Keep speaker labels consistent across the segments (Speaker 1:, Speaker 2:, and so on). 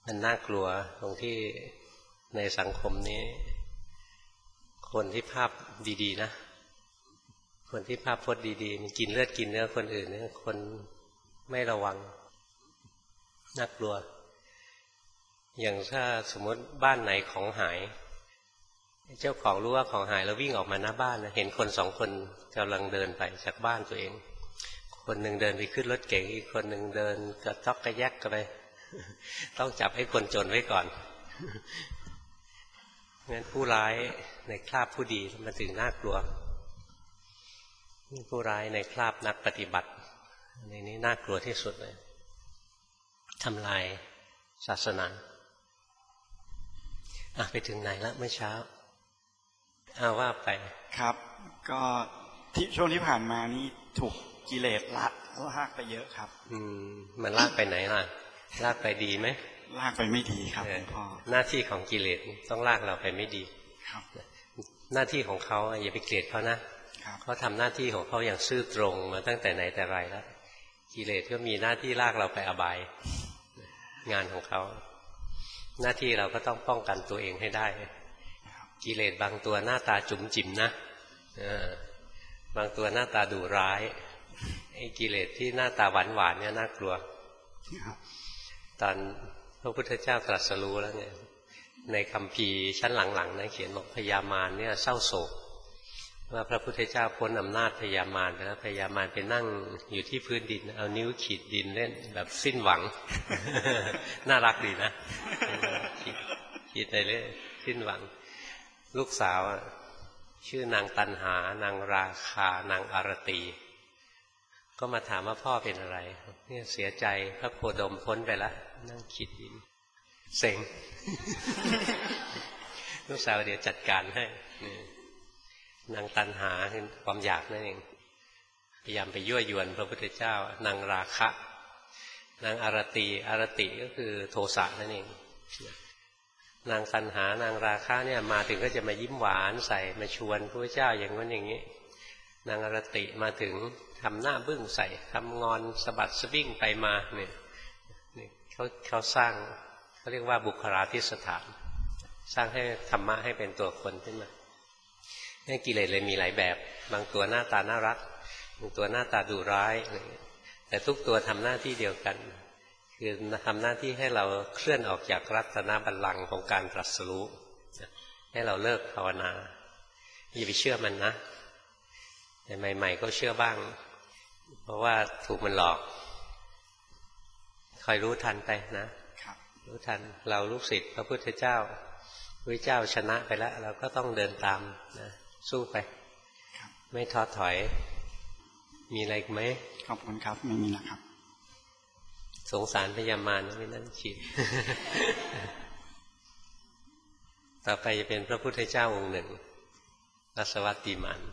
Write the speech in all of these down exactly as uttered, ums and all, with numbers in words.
Speaker 1: มันน่ากลัวตรงที่ในสังคมนี้คนที่ภาพดีๆนะคนที่ภาพพจน์ดีๆมันกินเลือดกินเนื้อคนอื่นเนี่ยคนไม่ระวังน่ากลัวอย่างถ้าสมมติบ้านไหนของหายเจ้าของรู้ว่าของหายแล้ววิ่งออกมาหน้าบ้านนะเห็นคนสองคนกำลังเดินไปจากบ้านตัวเองคนหนึ่งเดินไปขึ้นรถเก๋งอีกคนหนึ่งเดินกระต๊อกกระแยกกันไปต้องจับให้คนจนไว้ก่อนงั้นผู้ร้ายในคราบผู้ดีมันถึงน่ากลัวผู้ร้ายในคราบนักปฏิบัติในนี้น่ากลัวที่สุดเลยทำลายศาสนาอ่ะไปถึงไหนแล้วเมื่อเช้าเอาว่าไป
Speaker 2: ครับก็ที่ช่วงที่ผ่านมานี่ถูกกิเลสละลากไปเยอะครับ
Speaker 1: อืมมันลากไปไหนล่ะลากไปดีไหม
Speaker 2: ลากไปไม่ดีครับหลวงพ่อ
Speaker 1: หน้าที่ของกิเลสต้องลากเราไปไม่ดี
Speaker 2: ครับ
Speaker 1: หน้าที่ของเขาอย่าไปเกลียดเขานะเขาทำหน้าที่ของเขาอย่างซื่อตรงมาตั้งแต่ไหนแต่ไรแล้วกิเลสก็มีหน้าที่ลากเราไปอบายงานของเขาหน้าที่เราก็ต้องป้องกันตัวเองให้ได้กิเลสบางตัวหน้าตาจุ๋มจิ๋มนะบางตัวหน้าตาดุร้ายไอ้กิเลสที่หน้าตาหวานหวานเนี่ยน่ากลัวตอนพระพุทธเจ้าตรัสรู้แล้วเนี่ยในคัมภีร์ชั้นหลังๆนะเขียนบอกพญามารเนี่ยเศร้าโศกว่าพระพุทธเจ้าพ้นอำนาจพญามารไปแล้วพญามารไปนั่งอยู่ที่พื้นดินเอานิ้วขีดดินเล่นแบบสิ้นหวัง น่ารักดีนะขีดไปเรื่อยสิ้นหวังลูกสาวชื่อนางตัณหานางราคานางอารตีก็มาถามว่าพ่อเป็นอะไรเนี่ยเสียใจพระโคดมพ้นไปแล้วนั่งขีดดินเซ็ง ลูกสาวเดี๋ยวจัดการให้นางตัณหาคือความอยากนั่นเองพยายามไปยั่วยวนพระพุทธเจ้านางราคะนางอารตีอารติก็คือโทสะนั่นเองนางตัณหานางราคะเนี่ยมาถึงก็จะมายิ้มหวานใส่มาชวนพระพุทธเจ้าอย่างนั้นอย่างนี้นางอารติมาถึงทำหน้าบึ้งใส่ทำงอนสะบัดสะบิ้งไปมาเนี่ยเขาเขาสร้างเขาเรียกว่าบุคลาธิสถานสร้างให้ธรรมะให้เป็นตัวคนขึ้นมาเนี่ยกิเลสเลยมีหลายแบบบางตัวหน้าตาน่ารักบางตัวหน้าตาดุร้ายแต่ทุกตัวทำหน้าที่เดียวกันคือทำหน้าที่ให้เราเคลื่อนออกจากรัตนบัลลังก์ของการตรัสรู้ให้เราเลิกภาวนาอย่าไปเชื่อมันนะแต่ใหม่ๆก็เชื่อบ้างเพราะว่าถูกมันหลอกคอยรู้ทันไปนะรู้ทันเราลูกศิษย์พระพุทธเจ้าพระเจ้าชนะไปแล้วเราก็ต้องเดินตามนะสู้ไปไม่ท้อถอยมีอะไรอีกไหม
Speaker 2: ขอบคุณครับไม่มีแล้วครับ
Speaker 1: สงสารพญามารไม่นั่นฉีด ต่อไปจะเป็นพระพุทธเจ้าองค์หนึ่งรัสวัตติมาน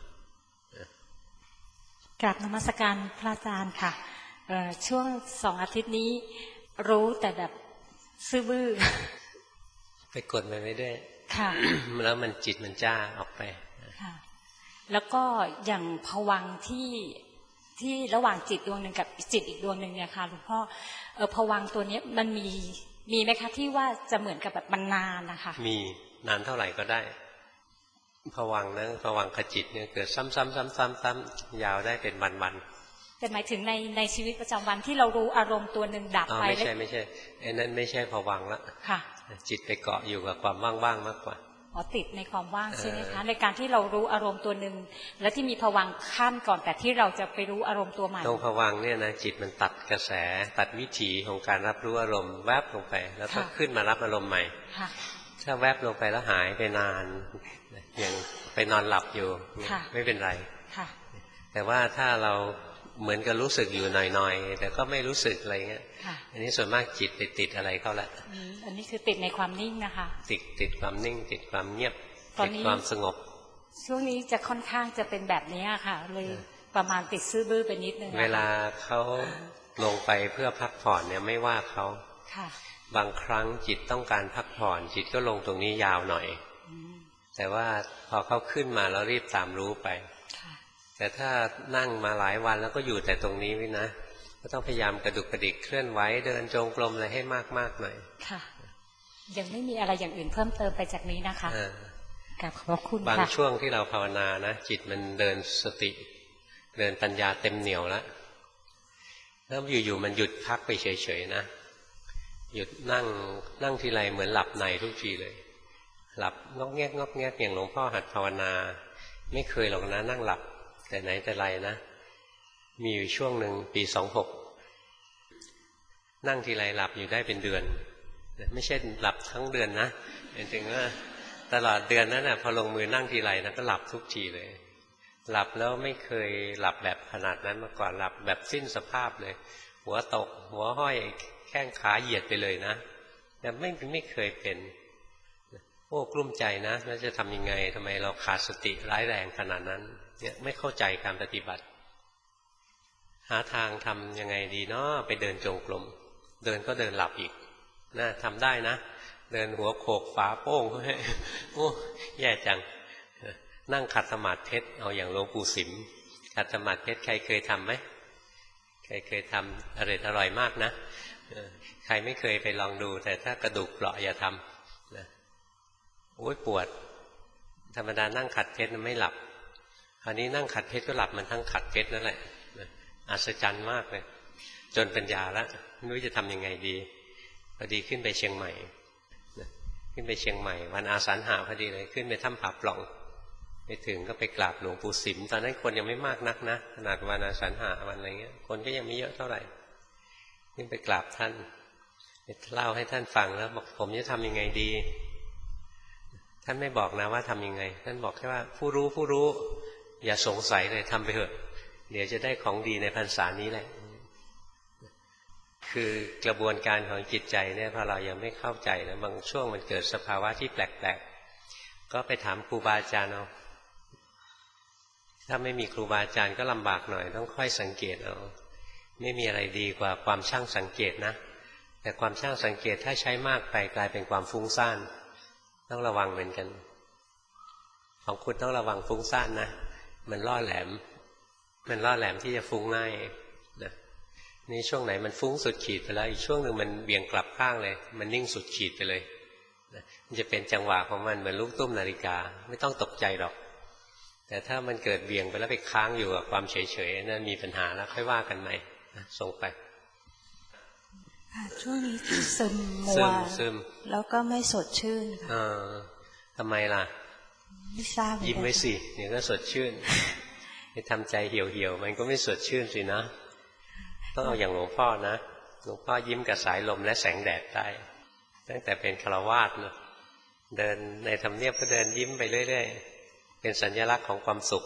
Speaker 3: กราบนมัสการพระอาจารย์ค่ะช่วงสองอาทิตย์นี้รู้แต่แบบซื่อบื้อ
Speaker 1: ไปกดมันไม่ได้
Speaker 3: ค่ะ
Speaker 1: แล้วมันจิตมันจ้าออกไป
Speaker 3: ค่ะแล้วก็อย่างภวังค์ที่ที่ระหว่างจิตดวงหนึ่งกับจิตอีกดวงหนึ่งเนี่ยค่ะหลวงพ่อเออภวังค์ตัวนี้มันมีมีไหมคะที่ว่าจะเหมือนกับแบบมันนานนะคะ
Speaker 1: มีนานเท่าไหร่ก็ได้ภวังค์นะภวังคจิตเนี่ยเกิดซ้ำๆๆๆๆยาวได้เป็นวันๆ
Speaker 3: แต่หมายถึงในในชีวิตประจำวันที่เรารู้อารมณ์ตัวหนึ่งดับไป
Speaker 1: ไม่ใช่ไม่ใช่ไอ้นั่นไม่ใช่ภวังค์ละ
Speaker 3: ค่ะ
Speaker 1: จิตไปเกาะอยู่กับความว่างๆมากกว่า
Speaker 3: อ๋อติดในความว่างใช่ไหมคะในการที่เรารู้อารมณ์ตัวหนึ่งและที่มีภวังค์ขั้นก่อนแต่ที่เราจะไปรู้อารมณ์ตัวใหม่
Speaker 1: ตรงภวังค์เนี่ยนะจิตมันตัดกระแสตัดวิถีของการรับรู้อารมณ์แวบลงไปแล้วก็ขึ้นมารับอารมณ์ใหม่ถ้าแวบลงไปแล้วหายไปนานอย่างไปนอนหลับอยู่ไม่เป็นไรแต่ว่าถ้าเราเหมือนกับรู้สึกอยู่หน่อยๆแต่ก็ไม่รู้สึกอะไรเงี้ยอันนี้ส่วนมากจิตไปติดอะไรเข้าละ
Speaker 3: อันนี้คือติดในความนิ่งนะคะ
Speaker 1: ติดติดความนิ่งติดความเงียบติดความสงบ
Speaker 3: ช่วงนี้จะค่อนข้างจะเป็นแบบนี้ค่ะเลยประมาณติดซื่อบื้อไปนิดนึง
Speaker 1: เวลาเขาลงไปเพื่อพักผ่อนเนี่ยไม่ว่าเขาบางครั้งจิตต้องการพักผ่อนจิตก็ลงตรงนี้ยาวหน่อยแต่ว่าพอเขาขึ้นมาแล้วรีบตามรู้ไปแต่ถ้านั่งมาหลายวันแล้วก็อยู่แต่ตรงนี้ไว้นะก็ต้องพยายามกระดุกกระดิกเคลื่อนไหวเดินจงกรมอะไรให้มากๆหน่อย
Speaker 3: ยังไม่มีอะไรอย่างอื่นเพิ่มเติมไปจากนี้นะคะกราบขอบคุณค่ะ
Speaker 1: บางช่วงที่เราภาวนานะจิตมันเดินสติเดินปัญญาเต็มเหนียวแล้วแล้วอยู่ๆมันหยุดพักไปเฉยๆนะหยุดนั่งนั่งทีไรเหมือนหลับในทุกทีเลยหลับงอกแงกงอกแงกอย่างหลวงพ่อหัดภาวนาไม่เคยหรอกนะนั่งหลับแต่ไหนแต่ไรนะมีอยู่ช่วงหนึ่งปีสองหกนั่งทีไรหลับอยู่ได้เป็นเดือนไม่ใช่หลับทั้งเดือนนะหมายถึงว่าตลอดเดือนนั้นนะพอลงมือนั่งทีไรนะก็หลับทุกทีเลยหลับแล้วไม่เคยหลับแบบขนาดนั้นมาก่อนหลับแบบสิ้นสภาพเลยหัวตกหัวห้อยแข้งขาเหยียดไปเลยนะแต่ไม่ไม่เคยเป็นโอ้กลุ้มใจนะแล้วจะทำยังไงทำไมเราขาดสติร้ายแรงขนาดนั้นเนี่ยไม่เข้าใจการปฏิบัติหาทางทำยังไงดีเนาะไปเดินจงกรมเดินก็เดินหลับอีกน่าทำได้นะเดินหัวโขกฝาโป้งโอ้แย่จังนั่งขัดสมาธิเพชรเอาอย่างหลวงปู่สิมขัดสมาธิเพชรใครเคยทำไหมใครเคยทำอร่อยอร่อยมากนะใครไม่เคยไปลองดูแต่ถ้ากระดูกเปราะอย่าทำนะโอ้ยปวดธรรมดานั่งขัดเพชรไม่หลับคราวนี้นั่งขัดเพชรก็หลับมันทั้งขัดเพชรนั่นแหละอัศจรรย์มากเลยจนปัญญาแล้วไม่รู้จะทำยังไงดีพอดีขึ้นไปเชียงใหม่ขึ้นไปเชียงใหม่วันอาสาฬหะพอดีเลยขึ้นไปถ้ำผาปล่องไปถึงก็ไปกราบหลวงปู่สิมตอนนั้นคนยังไม่มากนักนะขนาดวันอาสาฬหะวันอะไรเงี้ยคนก็ยังไม่เยอะเท่าไหร่ขึ้นไปกราบท่านเล่าให้ท่านฟังแล้วบอกผมจะทำยังไงดีท่านไม่บอกนะว่าทำยังไงท่านบอกแค่ว่าผู้รู้ผู้รู้อย่าสงสัยเลยทำไปเถอะเดี๋ยวจะได้ของดีในพรรษานี้แหละคือกระบวนการของจิตใจเนี่ยพอเรายังไม่เข้าใจนะบางช่วงมันเกิดสภาวะที่แปลกๆก็ไปถามครูบาอาจารย์เอาถ้าไม่มีครูบาอาจารย์ก็ลำบากหน่อยต้องค่อยสังเกตเอาไม่มีอะไรดีกว่าความช่างสังเกตนะแต่ความช่างสังเกตถ้าใช้มากไปกลายเป็นความฟุ้งซ่านต้องระวังเหมือนกันของคุณต้องระวังฟุ้งซ่านนะมันล่อแหลมมันล่อแหลมที่จะฟุ้งง่ายนะนี่ช่วงไหนมันฟุ้งสุดขีดไปแล้วอีกช่วงหนึ่งมันเบี่ยงกลับข้างเลยมันนิ่งสุดขีดไปเลยนะมันจะเป็นจังหวะของมันเหมือนลูกตุ้มนาฬิกาไม่ต้องตกใจหรอกแต่ถ้ามันเกิดเบี่ยงไปแล้วไปค้างอยู่กับความเฉยๆนั่นมีปัญหาแล้วค่อยว่ากันใหม่นะส่งไป
Speaker 4: ช่วงนี้ซึมมัวซึมแล้วก็ไม่สดชื่นค่ะ
Speaker 1: ทำไมล่ะ
Speaker 4: ไม่ทราบ
Speaker 1: ยิ้มไว้สิเดี๋ยวก็สดชื่นไปทำใจเหี่ยวๆมันก็ไม่สดชื่นสินะต้องเอาอย่างหลวงพ่อนะหลวงพ่อยิ้มกับสายลมและแสงแดดได้ตั้งแต่เป็นฆราวาสนะเดินในทำเนียบก็เดินยิ้มไปเรื่อยๆเป็นสัญลักษณ์ของความสุข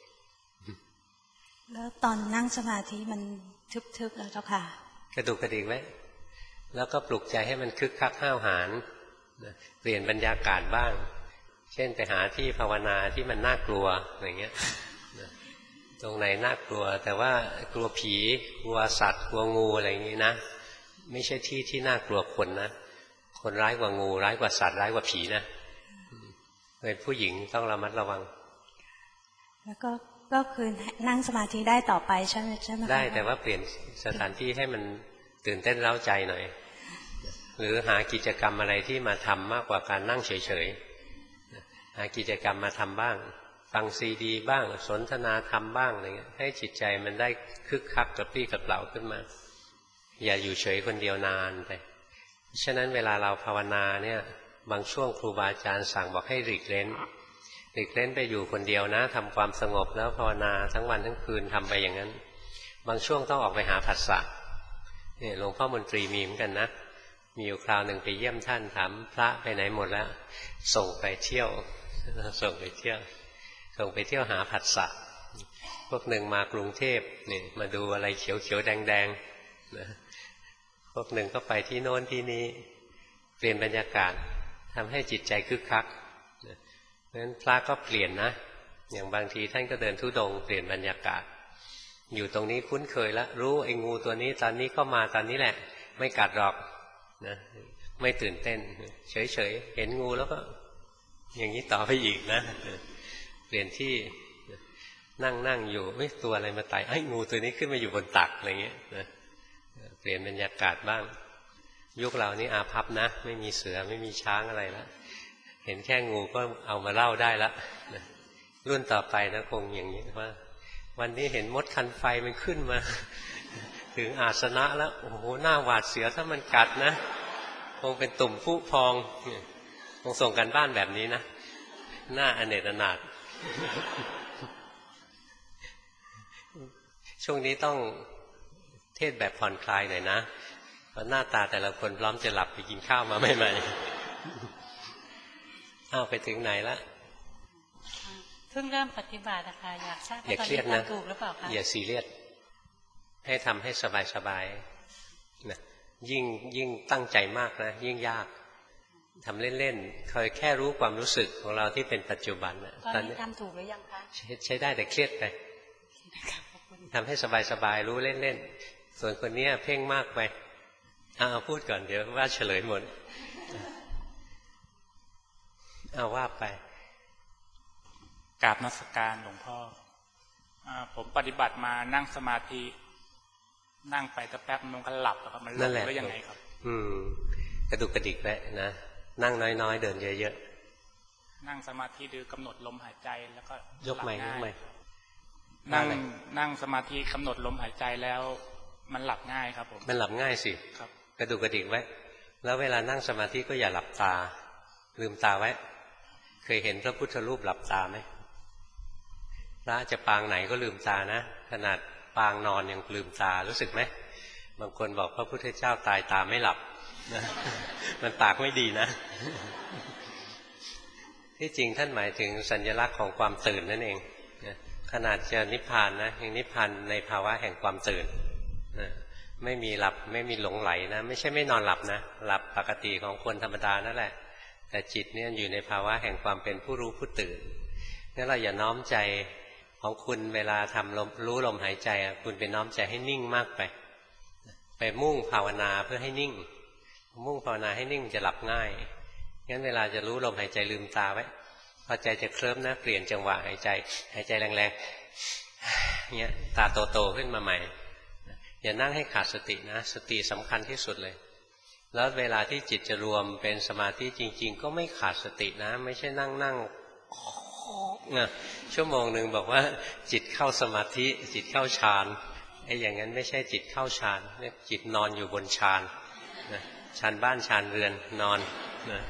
Speaker 4: แล้วตอนนั่งสมาธิมันทึบๆแล้วเจ้าค่ะ
Speaker 1: กระดุกกระดิกไว้แล้วก็ปลุกใจให้มันคึกคักห้าวหาญเปลี่ยนบรรยากาศบ้างเช่นไปหาที่ภาวนาที่มันน่ากลัวอย่างเงี้ยตรงไหนน่ากลัวแต่ว่ากลัวผีกลัวสัตว์กลัวงูอะไรอย่างงี้นะไม่ใช่ที่ที่น่ากลัวคนนะคนร้ายกว่างูร้ายกว่าสัตว์ร้ายกว่าผีนะเป็นผู้หญิงต้องระมัดระวัง
Speaker 4: แล้วก็ก็คือนั่งสมาธิได้ต่อไปใช่ไหมใช่ไหม
Speaker 1: ได้แต่ว่าเปลี่ยนสถานที่ให้มันตื่นเต้นเร้าใจหน่อยหรือหากิจกรรมอะไรที่มาทำมากกว่าการนั่งเฉยๆหากิจกรรมมาทำบ้างฟังซีดีบ้างสนทนาธรรมบ้างอะไรเงี้ยให้จิตใจมันได้คึกคักกระปรี้กระเปร่าขึ้นมาอย่าอยู่เฉยคนเดียวนานไปฉะนั้นเวลาเราภาวนาเนี่ยบางช่วงครูบาอาจารย์สั่งบอกให้หลีกเล้นหลีกเล้นไปอยู่คนเดียวนะทำความสงบแล้วภาวนาทั้งวันทั้งคืนทำไปอย่างนั้นบางช่วงต้องออกไปหาผัสสะเนี่ยหลวงพ่อมนตรีมีเหมือนกันนะมีอยู่คราวหนึ่งไปเยี่ยมท่านถามพระไปไหนหมดแล้วส่งไปเที่ยวส่งไปเที่ยวส่งไปเที่ยวหาผัสสะพวกหนึ่งมากรุงเทพนี่มาดูอะไรเขียวเขียวแดงแดงนะพวกหนึ่งก็ไปที่โน้นที่นี้เปลี่ยนบรรยากาศทำให้จิตใจคึกคักเพราะฉะนั้นพระก็เปลี่ยนนะอย่างบางทีท่านก็เดินธุดงค์เปลี่ยนบรรยากาศอยู่ตรงนี้คุ้นเคยแล้วรู้ไอ้งูตัวนี้ตอนนี้เข้ามาตอนนี้แหละไม่กัดหรอกนะไม่ตื่นเต้นเฉยๆเห็นงูแล้วก็อย่างนี้ต่อไปอีกนะเปลี่ยนที่นั่งนั่งอยู่เอ้ยตัวอะไรมาไต่ไอ้งูตัวนี้ขึ้นมาอยู่บนตักอะไรเงี้ยนะเปลี่ยนบรรยากาศบ้างยุคเรานี่อาภัพนะไม่มีเสือไม่มีช้างอะไรแล้วเห็นแค่งูก็เอามาเล่าได้ละรุ่นต่อไปนะคงอย่างนี้ว่าวันนี้เห็นมดคันไฟมันขึ้นมาถึงอาสนะแล้วโอ้โหหน้าหวาดเสียวถ้ามันกัดนะคงเป็นตุ่มพุพองคงส่งกันบ้านแบบนี้นะหน้าอเนกอนาถช่วงนี้ต้องเทศแบบผ่อนคลายหน่อยนะเพราะหน้าตาแต่ละคนพร้อมจะหลับไปกินข้าวมาใหม่ๆอ้าวไปถึงไหนละ
Speaker 3: เพิ่งเริ่มปฏิบัตินะคะอยากทราบว่าตอนนี้ทำถูกหรือเปล่าคะ
Speaker 1: อย่าซีเรียสให้ทำให้สบายๆนะยิ่งยิ่งตั้งใจมากนะยิ่งยากทำเล่นๆเคยแค่รู้ความรู้สึกของเราที่เป็นปัจจุบัน
Speaker 3: ตอนนี้ทำถูกหรือยังคะ
Speaker 1: ใช้ได้แต่เครียดไปทำให้สบายๆรู้เล่นๆส่วนคนนี้เพ่งมากไปเอาพูดก่อนเดี๋ยวว่าเฉลยหมดเอาว่าไป
Speaker 5: กราบนมัสการหลวงพ่อผมปฏิบัติมานั่งสมาธินั่งไปสักแป๊บมันก็หลับครับมันหลับแล้วยังไงครับ
Speaker 1: อืมกระดุกกระดิกไปนะนั่งน้อยๆเดินเยอะ
Speaker 5: ๆนั่งสมาธิดูกำหนดลมหายใจแล้วก็
Speaker 1: ยกใหม่ยกใหม่
Speaker 5: นั่งนั่งสมาธิกำหนดลมหายใจแล้วมันหลับง่ายครับผม
Speaker 1: มันหลับง่ายสิ
Speaker 5: ครับ
Speaker 1: กระดุกกระดิกไว้แล้วเวลานั่งสมาธิก็อย่าหลับตาลืมตาไว้เคยเห็นพระพุทธรูปหลับตาไหมพระจะปางไหนก็ลืมตานะขนาดปางนอนยังลืมตารู้สึกไหมบางคนบอกพระพุทธเจ้าตายตาไม่หลับนะมันปากไม่ดีนะที่จริงท่านหมายถึงสัญลักษณ์ของความตื่นนั่นเองขนาดจะนิพพานนะยังนิพพานในภาวะแห่งความตื่นนะไม่มีหลับไม่มีหลงไหลนะไม่ใช่ไม่นอนหลับนะหลับปกติของคนธรรมดานั่นแหละแต่จิตเนี่ยอยู่ในภาวะแห่งความเป็นผู้รู้ผู้ตื่นงั้นเราอย่าน้อมใจของคุณเวลาทำลมรู้ลมหายใจคุณไปน้อมใจให้นิ่งมากไปไปมุ่งภาวนาเพื่อให้นิ่งมุ่งภาวนาให้นิ่งจะหลับง่ายงั้นเวลาจะรู้ลมหายใจลืมตาไว้พอใจจะเคลิ้มนะเปลี่ยนจังหวะหายใจหายใจแรงๆเงี้ยตาโตๆขึ้นมาใหม่อย่านั่งให้ขาดสตินะสติสำคัญที่สุดเลยแล้วเวลาที่จิตจะรวมเป็นสมาธิจริงๆก็ไม่ขาดสตินะไม่ใช่นั่งนั่งนะชั่วโมงหนึ่งบอกว่าจิตเข้าสมาธิจิตเข้าฌานไอ้อย่างนั้นไม่ใช่จิตเข้าฌานเนี่ยจิตนอนอยู่บนฌานนะฌานบ้านฌานเรือนนอนนะ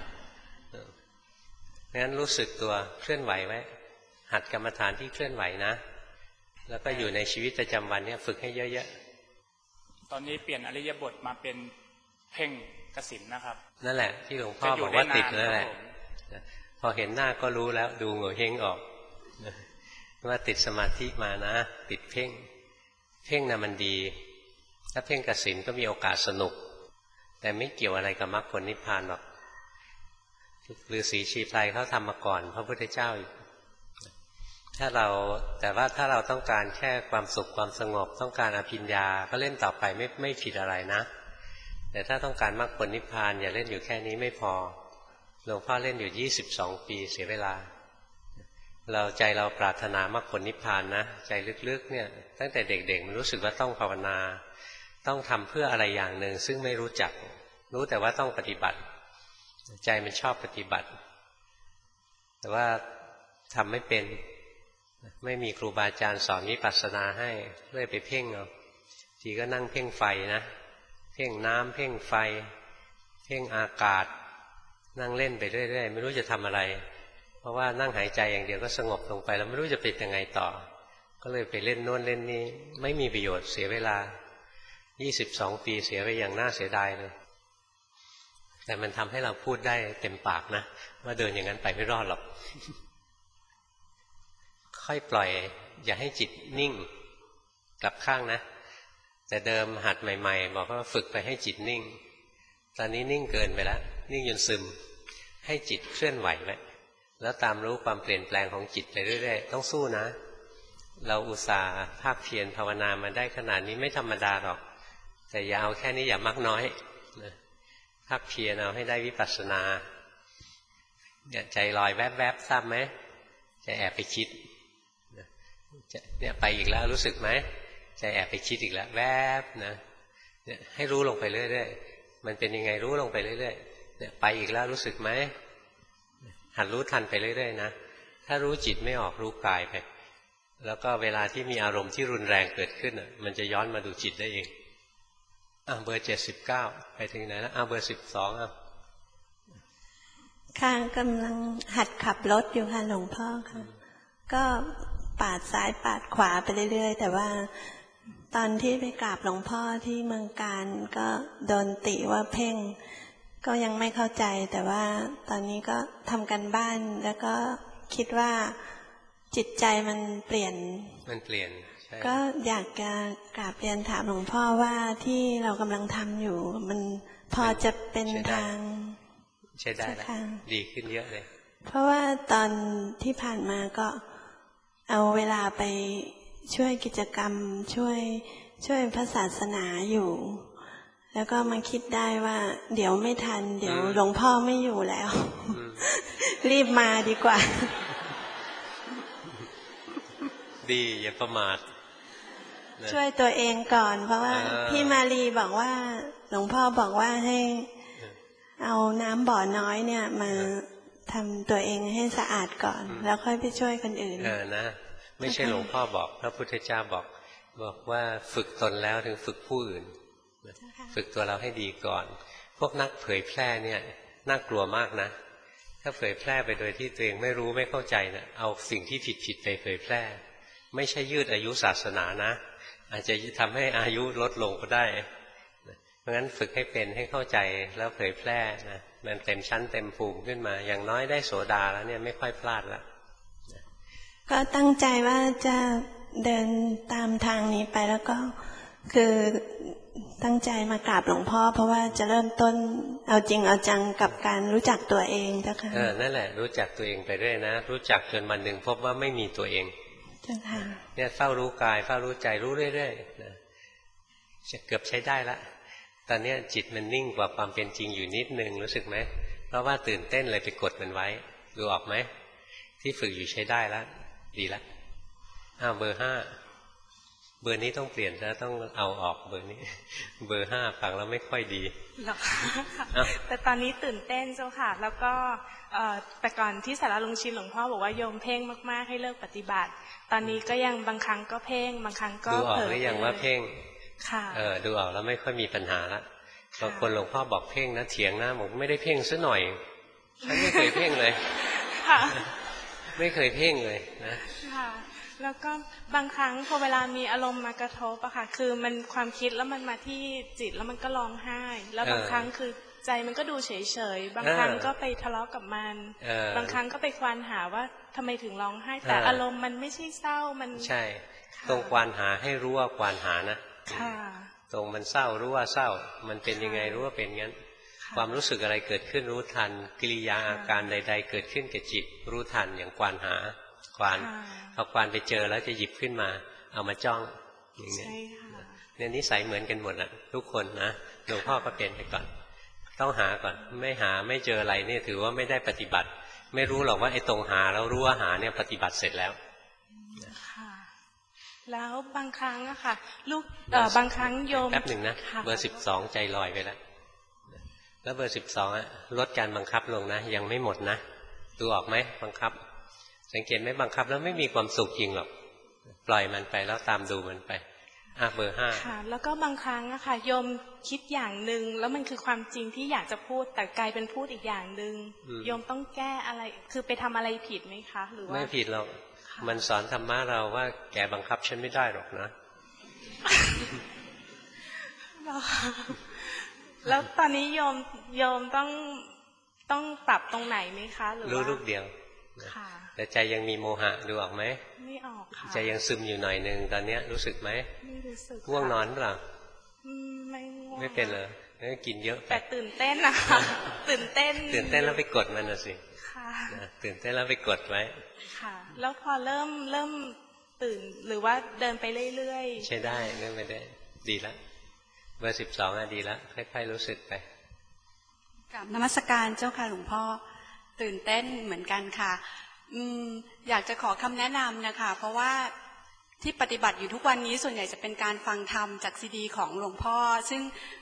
Speaker 1: งั้นรู้สึกตัวเคลื่อนไหวไว้หัดกรรมฐานที่เคลื่อนไหวนะแล้วก็อยู่ในชีวิตประจำวันเนี่ยฝึกให้เยอะ
Speaker 5: ๆตอนนี้เปลี่ยนอริยบทมาเป็นเพ่งกสิณนะครับ
Speaker 1: นั่นแหละที่หลวงพ่อบอกว่าติดนั่นแหละพอเห็นหน้าก็รู้แล้วดูโง่เฮงออกว่าติดสมาธิมานะติดเพ่งเพ่งน่ะมันดีถ้าเพ่งกสิณก็มีโอกาสสนุกแต่ไม่เกี่ยวอะไรกับมรรคผลนิพพานหรอกฤาษีชีไพรเขาทำมาก่อนพระพุทธเจ้าถ้าเราแต่ว่าถ้าเราต้องการแค่ความสุขความสงบต้องการอภิญญาก็เล่นต่อไปไม่ไม่ผิดอะไรนะแต่ถ้าต้องการมรรคผลนิพพานอย่าเล่นอยู่แค่นี้ไม่พอหลวงพ่อเล่นอยู่ยี่สิบสองปีเสียเวลาเราใจเราปรารถนามรรคผลนิพพานนะใจลึกๆเนี่ยตั้งแต่เด็กๆมันรู้สึกว่าต้องภาวนาต้องทำเพื่ออะไรอย่างหนึ่งซึ่งไม่รู้จักรู้แต่ว่าต้องปฏิบัติใจมันชอบปฏิบัติแต่ว่าทำไม่เป็นไม่มีครูบาอาจารย์สอนวิปัสสนาให้เลยไปเพ่งเอาทีก็นั่งเพ่งไฟนะเพ่งน้ำเพ่งไฟเพ่งอากาศนั่งเล่นไปเรื่อยๆไม่รู้จะทำอะไรเพราะว่านั่งหายใจอย่างเดียวก็สงบลงไปแล้วไม่รู้จะเป็นยังไงต่อก็เลยไปเล่นโน่นเล่นนี่ไม่มีประโยชน์เสียเวลายี่สิบสองปีเสียไปอย่างน่าเสียดายเลยแต่มันทำให้เราพูดได้เต็มปากนะว่าเดินอย่างนั้นไปไม่รอดหรอกค่อยปล่อยอย่าให้จิตนิ่งกลับข้างนะแต่เดิมหัดใหม่ๆบอกว่าฝึกไปให้จิตนิ่งตอนนี้นิ่งเกินไปแล้วนิ่งจนซึมให้จิตเคลื่อนไหวไว้แล้วตามรู้ความเปลี่ยนแปลงของจิตไปเรื่อยๆต้องสู้นะเราอุตส่าห์ภาคเพียรภาวนามาได้ขนาดนี้ไม่ธรรมดาหรอกแต่อย่าเอาแค่นี้อย่ามักน้อยนะภาคเพียรเอาให้ได้วิปัสสนาเนี่ยใจลอยแวบๆทราบไหมใจแอบไปคิดเนี่ยไปอีกแล้วรู้สึกไหมใจแอบไปคิดอีกแล้วแวบนะเนี่ยให้รู้ลงไปเรื่อยๆมันเป็นยังไงรู้ลงไปเรื่อยๆเนี่ยไปอีกแล้วรู้สึกไหมหัดรู้ทันไปเรื่อยๆนะถ้ารู้จิตไม่ออกรู้กายไปแล้วก็เวลาที่มีอารมณ์ที่รุนแรงเกิดขึ้นอ่ะมันจะย้อนมาดูจิตได้เองอ่ะเบอร์เจ็ดสิบเก้าไปถึงไหนแล้วอ่ะเบอร์สิบสองอ่ะ
Speaker 4: ค่ะกำลังหัดขับรถอยู่ค่ะหลวงพ่อค่ะก็ปาดซ้ายปาดขวาไปเรื่อยๆแต่ว่าตอนที่ไปกราบหลวงพ่อที่เมืองการก็โดนติว่าเพ่งก็ยังไม่เข้าใจแต่ว่าตอนนี้ก็ทำกันบ้านแล้วก็คิดว่าจิตใจมันเปลี่ยน
Speaker 1: มันเปลี่ยน
Speaker 4: ก็อยากจะกราบเรียนถามหลวงพ่อว่าที่เรากำลังทำอยู่มันพอจะเป็นทาง
Speaker 1: ใช่ได้แล้วดีขึ้นเยอะเลย
Speaker 4: เพราะว่าตอนที่ผ่านมาก็เอาเวลาไปช่วยกิจกรรมช่วยช่วยพระศาสนาอยู่แล้วก็มาคิดได้ว่าเดี๋ยวไม่ทันเดี๋ยวหลวงพ่อไม่อยู่แล้วรีบมาดีกว่า
Speaker 1: ดีอย่าประมาท
Speaker 4: ช่วยตัวเองก่อนเพราะว่าพี่มาลีบอกว่าหลวงพ่อบอกว่าให้เอาน้ำบ่อน้อยเนี่ยมาทำตัวเองให้สะอาดก่อนแล้วค่อยไปช่วยคนอื่น
Speaker 1: เออนะไม่ใช่หลวงพ่อบอกพระพุทธเจ้าบอกบอกว่าฝึกตนแล้วถึงฝึกผู้อื่นฝึกตัวเราให้ดีก่อนพวกนักเผยแพร่เนี่ยน่ากลัวมากนะถ้าเผยแพร่ไปโดยที่ตัวเองไม่รู้ไม่เข้าใจนะเอาสิ่งที่ผิดผิดไปเผยแพร่ไม่ใช่ยืดอายุศาสนานะอาจจะทำให้อายุลดลงก็ได้เพราะงั้นฝึกให้เป็นให้เข้าใจแล้วเผยแพร่นะมันเต็มชั้นเต็มภูมิขึ้นมาอย่างน้อยได้โสดาแล้วเนี่ยไม่ค่อยพลาดแล้ว
Speaker 4: ก็ตั้งใจว่าจะเดินตามทางนี้ไปแล้วก็คือตั้งใจมากราบหลวงพ่อเพราะว่าจะเริ่มต้นเอาจริงเอาจังกับการรู้จักตัวเองเจ้าค่ะ
Speaker 1: เออนั่นแหละรู้จักตัวเองไปเรื่อยนะรู้จักจนวันหนึ่งพบว่าไม่มีตัวเอง
Speaker 4: เจ้าค่ะ
Speaker 1: เนี่ยเฝ้ารู้กายเฝ้ารู้ใจรู้เรื่อยๆนะเกือบใช้ได้ละตอนนี้จิตมันนิ่งกว่าความเป็นจริงอยู่นิดนึงรู้สึกไหมเพราะว่าตื่นเต้นเลยไปกดมันไว้ดูออกไหมที่ฝึกอยู่ใช้ได้แล้วดีแล้วอ้าวเบอร์ห้าเบอร์นี้ต้องเปลี่ยนแล้วต้องเอาออกเบอร์นี้เบอร์ห้าฟังแล้วไม่ค่อยดี
Speaker 6: หรอกค่ะแต่ตอนนี้ตื่นเต้นเจ้าค่ะแล้วก็แต่ก่อนที่สาราลุงชินหลวงพ่อบอกว่าโยมเพ่งมากๆให้เลิกปฏิบัติตอนนี้ก็ยังบางครั้งก็เพ่งบางครั้งก็
Speaker 1: ดูออกหรือยังว่าเพ่ง
Speaker 6: ค่ะ
Speaker 1: เออดูออกแล้วไม่ค่อยมีปัญหาละบางคนหลวงพ่อบอกเพ่งนะเถียงนะบอกไม่ได้เพ่งซะหน่อยฉันไม่เคยเพ่งเลย
Speaker 6: ค่ะ
Speaker 1: ไม่เคยเพ่งเลยนะ
Speaker 6: ค่ะแล้วก็บางครั้งพอเวลามีอารมณ์มากระทบอะค่ะคือมันความคิดแล้วมันมาที่จิตแล้วมันก็ร้องไห้แล้วบางครั้งคือใจมันก็ดูเฉยๆบางครั้งก็ไปทะเลาะกับมันบางครั้งก็ไปควานหาว่าทำไมถึงร้องไห้แต่อารมณ์มันไม่ใช่เศร้ามัน
Speaker 1: ใช่ตรงควานหาให้รู้ว่าควานหานะ
Speaker 6: ค่ะ
Speaker 1: ตรงมันเศร้ารู้ว่าเศร้ามันเป็นยังไงรู้ว่าเป็นงั้นความรู้สึกอะไรเกิดขึ้นรู้ทันกิริยาอาการใดๆเกิดขึ้นกับจิตรู้ทันอย่างควานหาควานพอควานไปเจอแล้วจะหยิบขึ้นมาเอามาจ้องอย่างนี้เนี่ยนิสัยเหมือนกันหมดอ่ะทุกคนนะหลวงพ่อก็เป็นไปก่อนต้องหาก่อนไม่หาไม่เจออะไรเนี่ยถือว่าไม่ได้ปฏิบัติไม่รู้หรอกว่าไอ้ตรงหาแล้วรู้ว่าหาเนี่ยปฏิบัติเสร็จแล้ว
Speaker 6: แล้วบางครั้งอะค่ะลูกบางครั้งโยม
Speaker 1: แป๊บหนึ่งนะเบอร์สิบสองใจลอยไปแล้วแล้วเบอร์สิบสองอะลดการบังคับลงนะยังไม่หมดนะดูออกไหมบังคับสังเกตไหมบังคับแล้วไม่มีความสุขจริงหรอกปล่อยมันไปแล้วตามดูมันไปอ่ะเบอร์ห้า
Speaker 6: ค่ะแล้วก็บางครั้งอะค่ะโยมคิดอย่างหนึ่งแล้วมันคือความจริงที่อยากจะพูดแต่กลายเป็นพูดอีกอย่างหนึ่งโยมต้องแก้อะไรคือไปทำอะไรผิดไหมคะหรือว่า
Speaker 1: ไม่ผิดหรอกมันสอนธรรมะเราว่าแกบังคับฉันไม่ได้หรอกนะ
Speaker 6: แล้วตอนนี้โยมโยมต้องต้องปรับตรงไหนไหมคะหรือว่า
Speaker 1: รู้ลูกเดียวแต่ใจยังมีโมหะดูออกไหม
Speaker 6: ไม่ออกค่ะ
Speaker 1: ใจยังซึมอยู่หน่อยนึงตอนนี้รู้สึกไหม
Speaker 6: ไม่รู้สึก
Speaker 1: ง่วงนอนเปล่า
Speaker 6: ไม่ง่วง
Speaker 1: ไม่เป็นเลยไม่กินเยอะ
Speaker 6: แต่ตื่นเต้นนะคะตื่นเต้น
Speaker 1: ตื่นเต้นแล้วไปกดมันนะสิค่ะตื่นเต้นแล้วไปกดไว้
Speaker 6: ค่ะแล้วพอเริ่มเริ่มตื่นหรือว่าเดินไปเรื่อย
Speaker 1: ๆใช่ได้เริ่มไปได้ดีแล้วเบอร์สิบสองอะดีแล้วค่อยๆรู้สึกไป
Speaker 7: กับนมัสการเจ้าค่ะหลวงพ่อตื่นเต้นเหมือนกันค่ะอืมอยากจะขอคำแนะนำนะคะเพราะว่าที่ปฏิบัติอยู่ทุกวันนี้ส่วนใหญ่จะเป็นการฟังธรรมจากซีดีของหลวงพ่อซึ่ง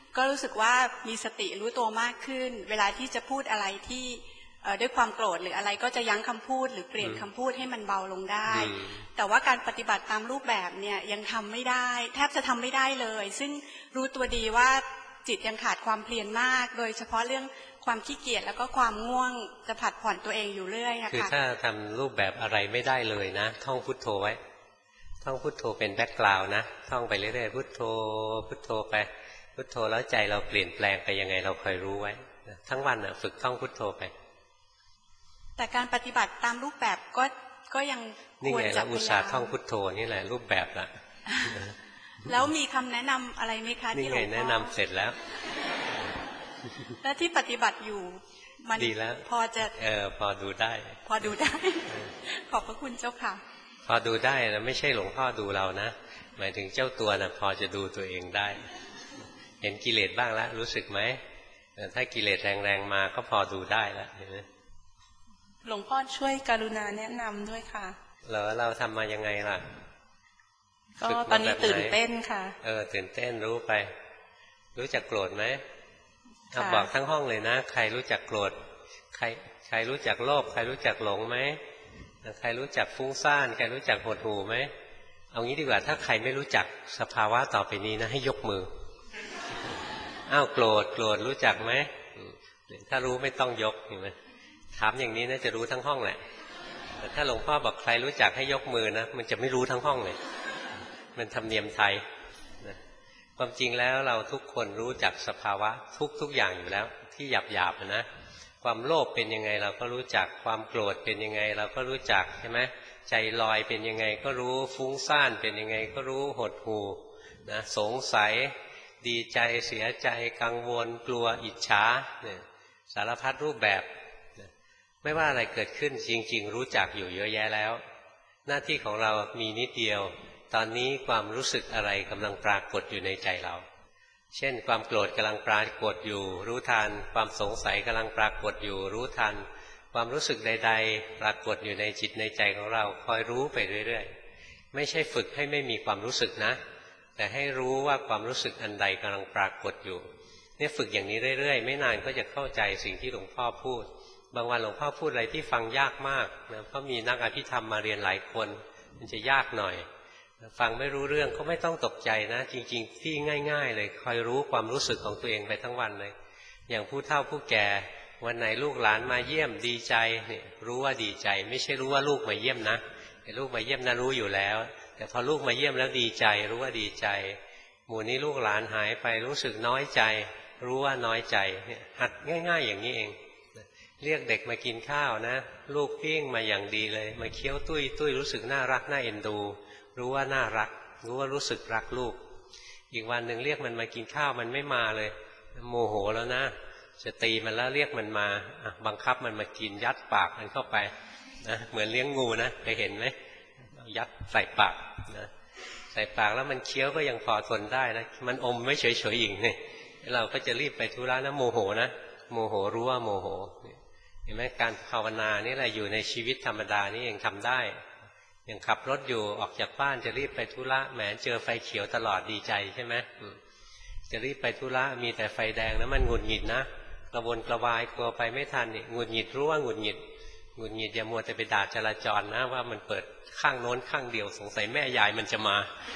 Speaker 7: ก็รู้สึกว่ามีสติรู้ตัวมากขึ้นเวลาที่จะพูดอะไรที่ด้วยความโกรธหรืออะไรก็จะยั้งคำพูดหรือเปลี่ยนคำพูดให้มันเบาลงได้แต่ว่าการปฏิบัติตามรูปแบบเนี่ยยังทำไม่ได้แทบจะทำไม่ได้เลยซึ่งรู้ตัวดีว่าจิตยังขาดความเพียรมากโดยเฉพาะเรื่องความขี้เกียจแล้วก็ความง่วงจะผัดผ่อนตัวเองอยู่เรื่อยค่ะคือ
Speaker 1: ถ้าทำรูปแบบอะไรไม่ได้เลยนะท่องพุทโธไว้ท่องพุทโธเป็นแบ็คกราวด์นะท่องไปเรื่อยๆพุทโธพุทโธไปพุทโธแล้วใจเราเปลี่ยนแปลงไปยังไงเราคอยรู้ไว้ทั้งวันน่ะฝึกท่องพุทโธไป
Speaker 7: แต่การปฏิบัติตามรูปแบบก็ก็ยัง
Speaker 1: ควรจะอุตส่าห์ท่องพุทโธนี่แหละรูปแบบละ
Speaker 7: แล้วมีคำแนะนำอะไรไหมคะที่หลวงพ่อ
Speaker 1: นี่ไงแนะนำเสร็จแล้ว
Speaker 7: และที่ปฏิบัติอยู่มัน
Speaker 1: ดีแล้ว
Speaker 7: พอจะ
Speaker 1: เออพอดูได้
Speaker 7: พอดูได้ขอบพระคุณเจ้าค่ะ
Speaker 1: พอดูได้นะไม่ใช่หลวงพ่อดูเรานะหมายถึงเจ้าตัวนะพอจะดูตัวเองได้เห็นกิเลสบ้างแล้วรู้สึกไหมถ้ากิเลสแรงๆมาก็พอดูได้แล้วเห็นไหม
Speaker 8: หลวงพ่อช่วยกรุณาแนะนำด้วยค่ะ
Speaker 1: เหรอเราทำมายังไงล่ะ
Speaker 8: ก็ตอนนี้ตื่นเต้นค่ะ
Speaker 1: เออตื่นเต้นรู้ไปรู้จักโกรธไหมถ้าบอกทั้งห้องเลยนะใครรู้จักโกรธใครใครรู้จักโลภใครรู้จักหลงไหมใครรู้จักฟุ้งซ่านใครรู้จักหดหู่ไหมเอางี้ดีกว่าถ้าใครไม่รู้จักสภาวะต่อไปนี้นะให้ยกมืออ้าวโกรธโกรธรู้จักไหมถ้ารู้ไม่ต้องยกเห็นไหมถามอย่างนี้นะจะรู้ทั้งห้องแหละแต่ถ้าหลวงพ่อบอกใครรู้จักให้ยกมือนะมันจะไม่รู้ทั้งห้องเลยมันธรรมเนียมไทยนะความจริงแล้วเราทุกคนรู้จักสภาวะทุกทุกอย่างอยู่แล้วที่หยาบหยาบนะความโลภเป็นยังไงเราก็รู้จักความโกรธเป็นยังไงเราก็รู้จักใช่ไหมใจลอยเป็นยังไงก็รู้ฟุ้งซ่านเป็นยังไงก็รู้หดหู่นะสงสัยดีใจเสียใจกังวลกลัวอิจฉาเนี่ยสารพัดรูปแบบไม่ว่าอะไรเกิดขึ้นจริงๆรู้จักอยู่เยอะแยะแล้วหน้าที่ของเรามีนิดเดียวตอนนี้ความรู้สึกอะไรกำลังปรากฏอยู่ในใจเราเช่นความโกรธกำลังปรากฏอยู่รู้ทันความสงสัยกำลังปรากฏอยู่รู้ทันความรู้สึกใดๆปรากฏอยู่ในจิตในใจของเราคอยรู้ไปเรื่อยๆไม่ใช่ฝึกให้ไม่มีความรู้สึกนะแต่ให้รู้ว่าความรู้สึกอันใดกำลังปรากฏอยู่เนี่ยฝึกอย่างนี้เรื่อยๆไม่นานก็จะเข้าใจสิ่งที่หลวงพ่อพูดบางวันหลวงพ่อพูดอะไรที่ฟังยากมากนะเพราะมีนักอภิธรรมมาเรียนหลายคนมันจะยากหน่อยฟังไม่รู้เรื่องก็ไม่ต้องตกใจนะจริงๆที่ง่ายๆเลยคอยรู้ความรู้สึกของตัวเองไปทั้งวันเลยอย่างผู้เฒ่าผู้แก่วันไหนลูกหลานมาเยี่ยมดีใจเนี่ยรู้ว่าดีใจไม่ใช่รู้ว่าลูกมาเยี่ยมนะแต่ลูกมาเยี่ยมนะรู้อยู่แล้วแต่พอลูกมาเยี่ยมแล้วดีใจรู้ว่าดีใจหมู่นี้ลูกหลานหายไปรู้สึกน้อยใจรู้ว่าน้อยใจเนี่ยหัดง่ายๆอย่างนี้เองเรียกเด็กมากินข้าวนะลูกปิ้งมาอย่างดีเลยมาเคี้ยวตุ้ยตุ้ยรู้สึกน่ารักน่าเอ็นดูรู้ว่าน่ารักรู้ว่ารู้สึกรักลูกอีกวันหนึ่งเรียกมันมากินข้าวมันไม่มาเลยโมโหแล้วนะจะตีมันแล้วเรียกมันมาบังคับมันมากินยัดปากมันเข้าไปนะเหมือนเลี้ยงงูนะเคยเห็นไหมยัดใส่ปากนะใส่ปากแล้วมันเคี้ยวก็ยังพอทนได้นะมันอมไม่เฉยๆอีกเนี่ยเราก็จะรีบไปธุระนะโมโหนะโมโหรู้ว่าโมโหเห็นไหมการภาวนานี่แหละอยู่ในชีวิตธรรมดานี่ยังทำได้อย่างขับรถอยู่ออกจากบ้านจะรีบไปธุระแหมเจอไฟเขียวตลอดดีใจใช่ไหมจะรีบไปธุระมีแต่ไฟแดงแล้วมันหงุดหงิดนะกระวนกระวายกลัวไปไม่ทันนี่หงุดหงิดรู้ว่าหงุดหงิดหงุดหงิดอย่ามัวแต่ไปด่าจราจรนะว่ามันเปิดข้างโน้นข้างเดียวสงสัยแม่ยายมันจะมา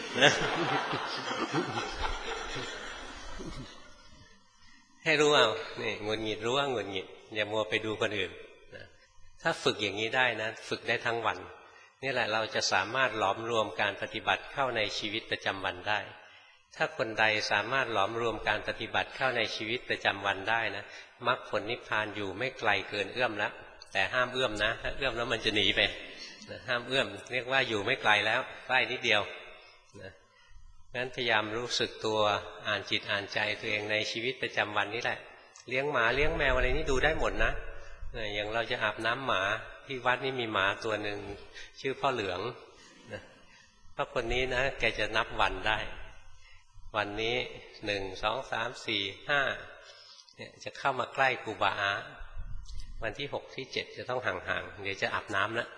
Speaker 1: ให้รู้เอานี่หงุดหงิดรู้ว่าหงุดหงิดอย่ามัวไปดูคนอื่นนะถ้าฝึกอย่างนี้ได้นะฝึกได้ทั้งวันนี่แหละเราจะสามารถหลอมรวมการปฏิบัติเข้าในชีวิตประจำวันได้ถ้าคนใดสามารถหลอมรวมการปฏิบัติเข้าในชีวิตประจำวันได้นะมรรคผลนิพพานอยู่ไม่ไกลเกินเอื้อมแล้วแต่ห้ามเอื้อมนะถ้าเอื้อมแล้วมันจะหนีไปนะห้ามเอื้อมเรียกว่าอยู่ไม่ไกลแล้วใกล้นิดเดียวนะงั้นพยายามรู้สึกตัวอ่านจิตอ่านใจตัวเองในชีวิตประจำวันนี่แหละเลี้ยงหมาเลี้ยงแมวอะไรนี่ดูได้หมดนะอย่างเราจะอาบน้ำหมาที่วัดนี่มีหมาตัวหนึ่งชื่อพ่อเหลืองนะพ่อคนนี้นะแกจะนับวันได้วันนี้หนึ่งสองสามสี่ห้าเนี่ยจะเข้ามาใกล้ครูบาอาวันที่หกที่เจ็ดจะต้องห่างๆเดี๋ยวจะอาบน้ำแล้ว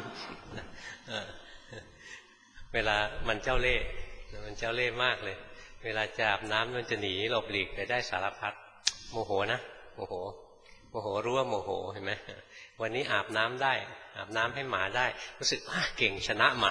Speaker 1: เวลามันเจ้าเล่ห์มันเจ้าเล่ห์มากเลยเวลาจะอาบน้ำมันจะหนีหลบหลีกไปได้สารพัดโมโหนะโมโหโมโหรู้ว่าโมโหเห็นไหมวันนี้อาบน้ำได้อาบน้ำให้หมาได้รู้สึกว่าเก่งชนะหมา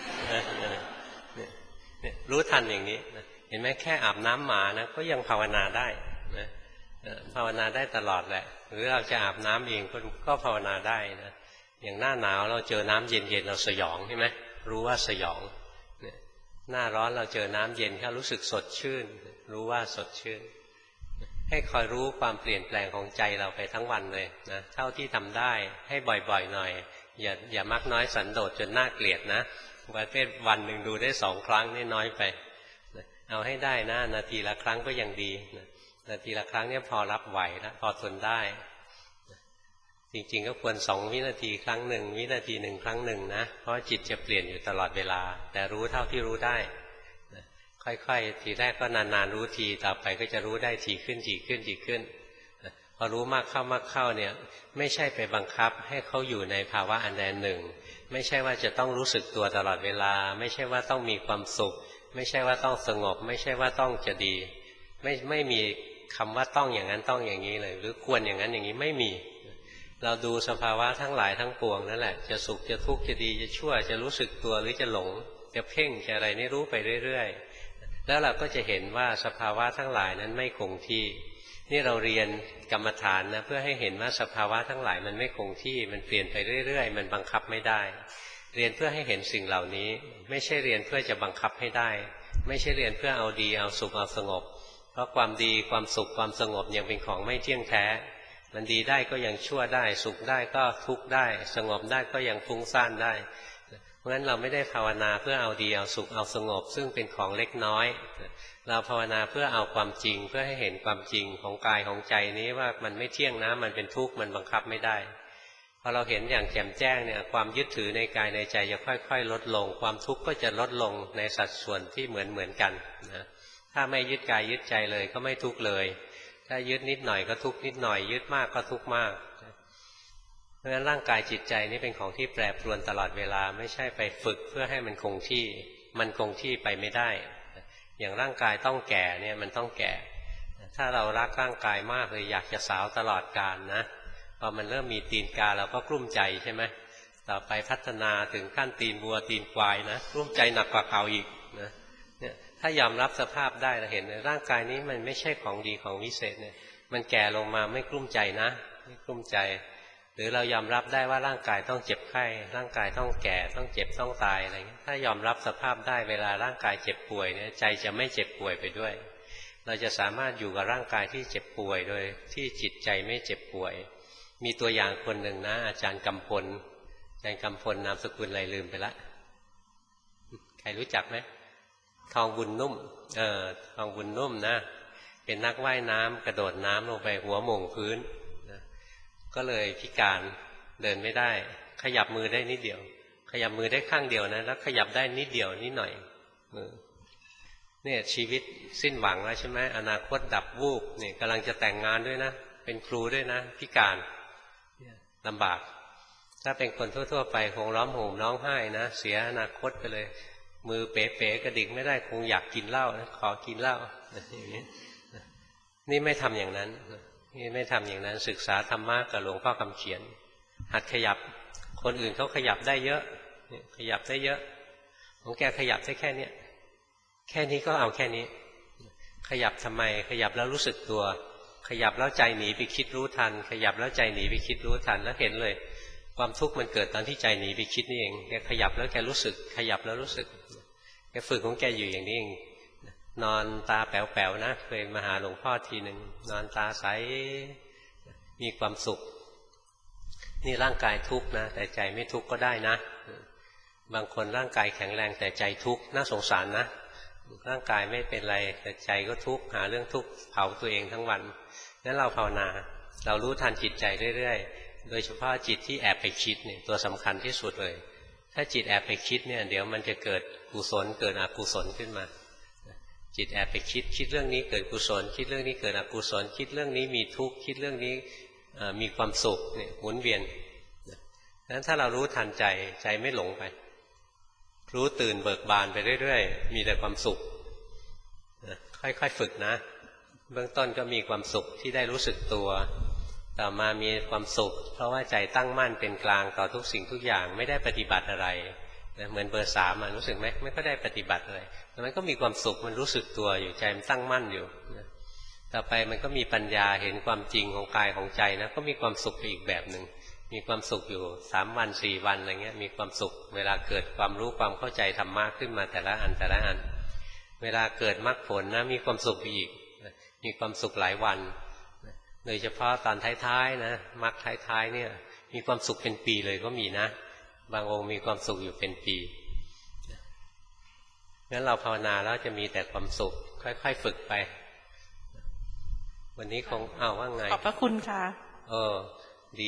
Speaker 1: เนี่ยรู้ทันอย่างนี้เห็นไหมแค่อาบน้ำหมานะก็ยังภาวนาได้นะภาวนาได้ตลอดแหละหรือเราจะอาบน้ำเองก็ภาวนาได้นะอย่างหน้าหนาวเราเจอน้ำเย็นๆเราสยองใช่ไหมรู้ว่าสยองหน้าร้อนเราเจอน้ำเย็นเขารู้สึกสดชื่นรู้ว่าสดชื่นให้คอยรู้ความเปลี่ยนแปลงของใจเราไปทั้งวันเลยนะเท่าที่ทำได้ให้บ่อยๆหน่อยอย่าอย่ามักน้อยสันโดษจนน่าเกลียดนะประเภทวันหนึ่งดูได้สองครั้งนี่น้อยไปเอาให้ได้นะนาทีละครั้งก็ยังดีนาทีละครั้งเนี่ยพอรับไหวแล้วพอทนได้จริงๆก็ควรสองวินาทีครั้งหนึ่งวินาทีหนึ่งครั้งหนึ่งนะเพราะจิตจะเปลี่ยนอยู่ตลอดเวลาแต่รู้เท่าที่รู้ได้ค่อยๆทีแรกก็นานๆรู้ทีต่อไปก็จะรู้ได้ทีขึ้นทีขึ้นทีขึ้นพอรู้มากเข้ามากเข้าเนี่ยไม่ใช่ไปบังคับให้เขาอยู่ในภาวะอันใดหนึ่งไม่ใช่ว่าจะต้องรู้สึกตัวตลอดเวลาไม่ใช่ว่าต้องมีความสุขไม่ใช่ว่าต้องสงบไม่ใช่ว่าต้องจะดีไม่ไม่มีคำว่าต้องอย่างนั้นต้องอย่างนี้เลยหรือควรอย่างนั้นอย่างนี้ไม่มีเราดูสภาวะทั้งหลายทั้งปวงนั่นแหละจะสุขจะทุกข์จะดีจะชั่วจะรู้สึกตัวหรือจะหลงจะเพ่งจะอะไรนี่รู้ไปเรื่อยๆแล้วเราก็จะเห็นว่าสภาวะทั้งหลายนั้นไม่คงที่นี่เราเรียนกรรมฐานนะเพื่อให้เห็นว่าสภาวะทั้งหลายมันไม่คงที่มันเปลี่ยนไปเรื่อยๆมันบังคับไม่ได้เรียนเพื่อให้เห็นสิ่งเหล่านี้ไม่ใช่เรียนเพื่อจะบังคับให้ได้ไม่ใช่เรียนเพื่อเอาดีเอาสุขเอาสงบเพราะความดีความสุขความสงบยังเป็นของไม่เที่ยงแท้มันดีได้ก็ยังชั่วได้สุขได้ก็ทุกข์ได้สงบได้ก็ยังฟุ้งซ่านได้เพราะฉะนั้นเราไม่ได้ภาวนาเพื่อเอาดีเอาสุขเอาสงบซึ่งเป็นของเล็กน้อยเราภาวนาเพื่อเอาความจริงเพื่อให้เห็นความจริงของกายของใจนี้ว่ามันไม่เที่ยงนะมันเป็นทุกข์มันบังคับไม่ได้พอเราเห็นอย่างแจ่มแจ้งเนี่ยความยึดถือในกายในใจจะค่อยๆลดลงความทุกข์ก็จะลดลงในสัดส่วนที่เหมือนเหมือนกันนะถ้าไม่ยึดกายยึดใจเลยก็ไม่ทุกข์เลยถ้ายึดนิดหน่อยก็ทุกข์นิดหน่อยยึดมากก็ทุกข์มากเพราะฉะนั้นร่างกายจิตใจนี่เป็นของที่แปรปรวนตลอดเวลาไม่ใช่ไปฝึกเพื่อให้มันคงที่มันคงที่ไปไม่ได้อย่างร่างกายต้องแก่เนี่ยมันต้องแก่ถ้าเรารักร่างกายมากเลยอยากจะสาวตลอดกาลนะพอมันเริ่มมีตีนกาเราก็กลุ้มใจใช่ไหมต่อไปพัฒนาถึงขั้นตีนวัวตีนควายนะกลุ้มใจหนักกว่าเก่าอีกนะเนี่ยถ้ายอมรับสภาพได้เราเห็นร่างกายนี้มันไม่ใช่ของดีของวิเศษเนี่ยมันแก่ลงมาไม่กลุ้มใจนะไม่กลุ้มใจหรือเรายอมรับได้ว่าร่างกายต้องเจ็บไข้ร่างกายต้องแก่ต้องเจ็บต้องตายอะไรเงี้ยถ้ายอมรับสภาพได้เวลาร่างกายเจ็บป่วยเนี่ยใจจะไม่เจ็บป่วยไปด้วยเราจะสามารถอยู่กับร่างกายที่เจ็บป่วยโดยที่จิตใจไม่เจ็บป่วยมีตัวอย่างคนหนึ่งนะอาจารย์กำพลอาจารย์กำพลนามสกุลอะไรลืมไปละใครรู้จักไหมทองบุญนุ่มเออทองบุญนุ่มนะเป็นนักว่ายน้ำกระโดดน้ำลงไปหัวหม่งพื้นนะก็เลยพิการเดินไม่ได้ขยับมือได้นิดเดียวขยับมือได้ข้างเดียวนะแล้วขยับได้นิดเดียวนิดหน่อยมือเนี่ยชีวิตสิ้นหวังแล้วใช่ไหมอนาคตดับวูบเนี่ยกำลังจะแต่งงานด้วยนะเป็นครูด้วยนะพิการลำบากถ้าเป็นคนทั่วๆไปคงร้องห่มร้องไห้นะเสียอนาคตไปเลยมือเป๋ๆกระดิกไม่ได้คงอยากกินเหล้านะขอกินเหล้าอย่างนี้นี่ไม่ทำอย่างนั้นนี่ไม่ทำอย่างนั้นศึกษาธรรมะกับหลวงพ่อคำเขียนหัดขยับคนอื่นเขาขยับได้เยอะขยับได้เยอะของแกขยับได้แค่นี้แค่นี้ก็เอาแค่นี้ขยับทำไมขยับแล้วรู้สึกตัวขยับแล้วใจหนีไปคิดรู้ทันขยับแล้วใจหนีไปคิดรู้ทันแล้วเห็นเลยความทุกข์มันเกิดตอนที่ใจหนีไปคิดนี่เองแกขยับแล้วแกรู้สึกขยับแล้วรู้สึกแกฝึกของแกอยู่อย่างนี้เองนอนตาแป๋วๆนะเคยมาหาหลวงพ่อทีหนึ่งนอนตาใสมีความสุขนี่ร่างกายทุกข์นะแต่ใจไม่ทุกข์ก็ได้นะบางคนร่างกายแข็งแรงแต่ใจทุกข์น่าสงสารนะร่างกายไม่เป็นไรแต่ใจก็ทุกข์หาเรื่องทุกข์เผาตัวเองทั้งวันงั้นเราภาวนาเรารู้ทันจิตใจเรื่อยๆโดยเฉพาะจิตที่แอบไปคิดเนี่ยตัวสำคัญที่สุดเลยถ้าจิตแอบไปคิดเนี่ยเดี๋ยวมันจะเกิดกุศลเกิดอกุศลขึ้นมาจิตแอบไปคิดคิดเรื่องนี้เกิดกุศลคิดเรื่องนี้เกิดอกุศลคิดเรื่องนี้มีทุกข์คิดเรื่องนี้มีความสุขเนี่ยหมุนเวียนนั้นถ้าเรารู้ทันใจใจไม่หลงไปรู้ตื่นเบิกบานไปเรื่อยๆมีแต่ความสุขค่อยๆฝึกนะเบื้องต้นก็มีความสุขที่ได้รู้สึกตัวต่อมามีความสุขเพราะว่าใจตั้งมั่นเป็นกลางต่อทุกสิ่งทุกอย่างไม่ได้ปฏิบัติอะไรนะเหมือนเบอร์สามรู้สึกไหมไม่ก็ได้ปฏิบัติอะไรแต่มันก็มีความสุขมันรู้สึกตัวอยู่ใจมันตั้งมั่นอยู่นะต่อไปมันก็มีปัญญาเห็นความจริงของกายของใจนะก็มีความสุขไปอีกแบบหนึ่งมีความสุขอยู่สามวันสี่วันอะไรเงี้ยมีความสุขเวลาเกิดความรู้ความเข้าใจธรรมะขึ้นมาแต่ละอันแต่ละอันเวลาเกิดมรรคผลนะมีความสุขอีกมีความสุขหลายวันโดยเฉพาะตอนท้ายๆนะมรรคท้ายๆเนี่ยมีความสุขเป็นปีเลยก็มีนะบางองค์มีความสุขอยู่เป็นปีงั้นเราภาวนาแล้วจะมีแต่ความสุขค่อยๆฝึกไปวันนี้คงอ้าวว่าไง
Speaker 8: ขอบพระคุณค่ะ
Speaker 1: เออดี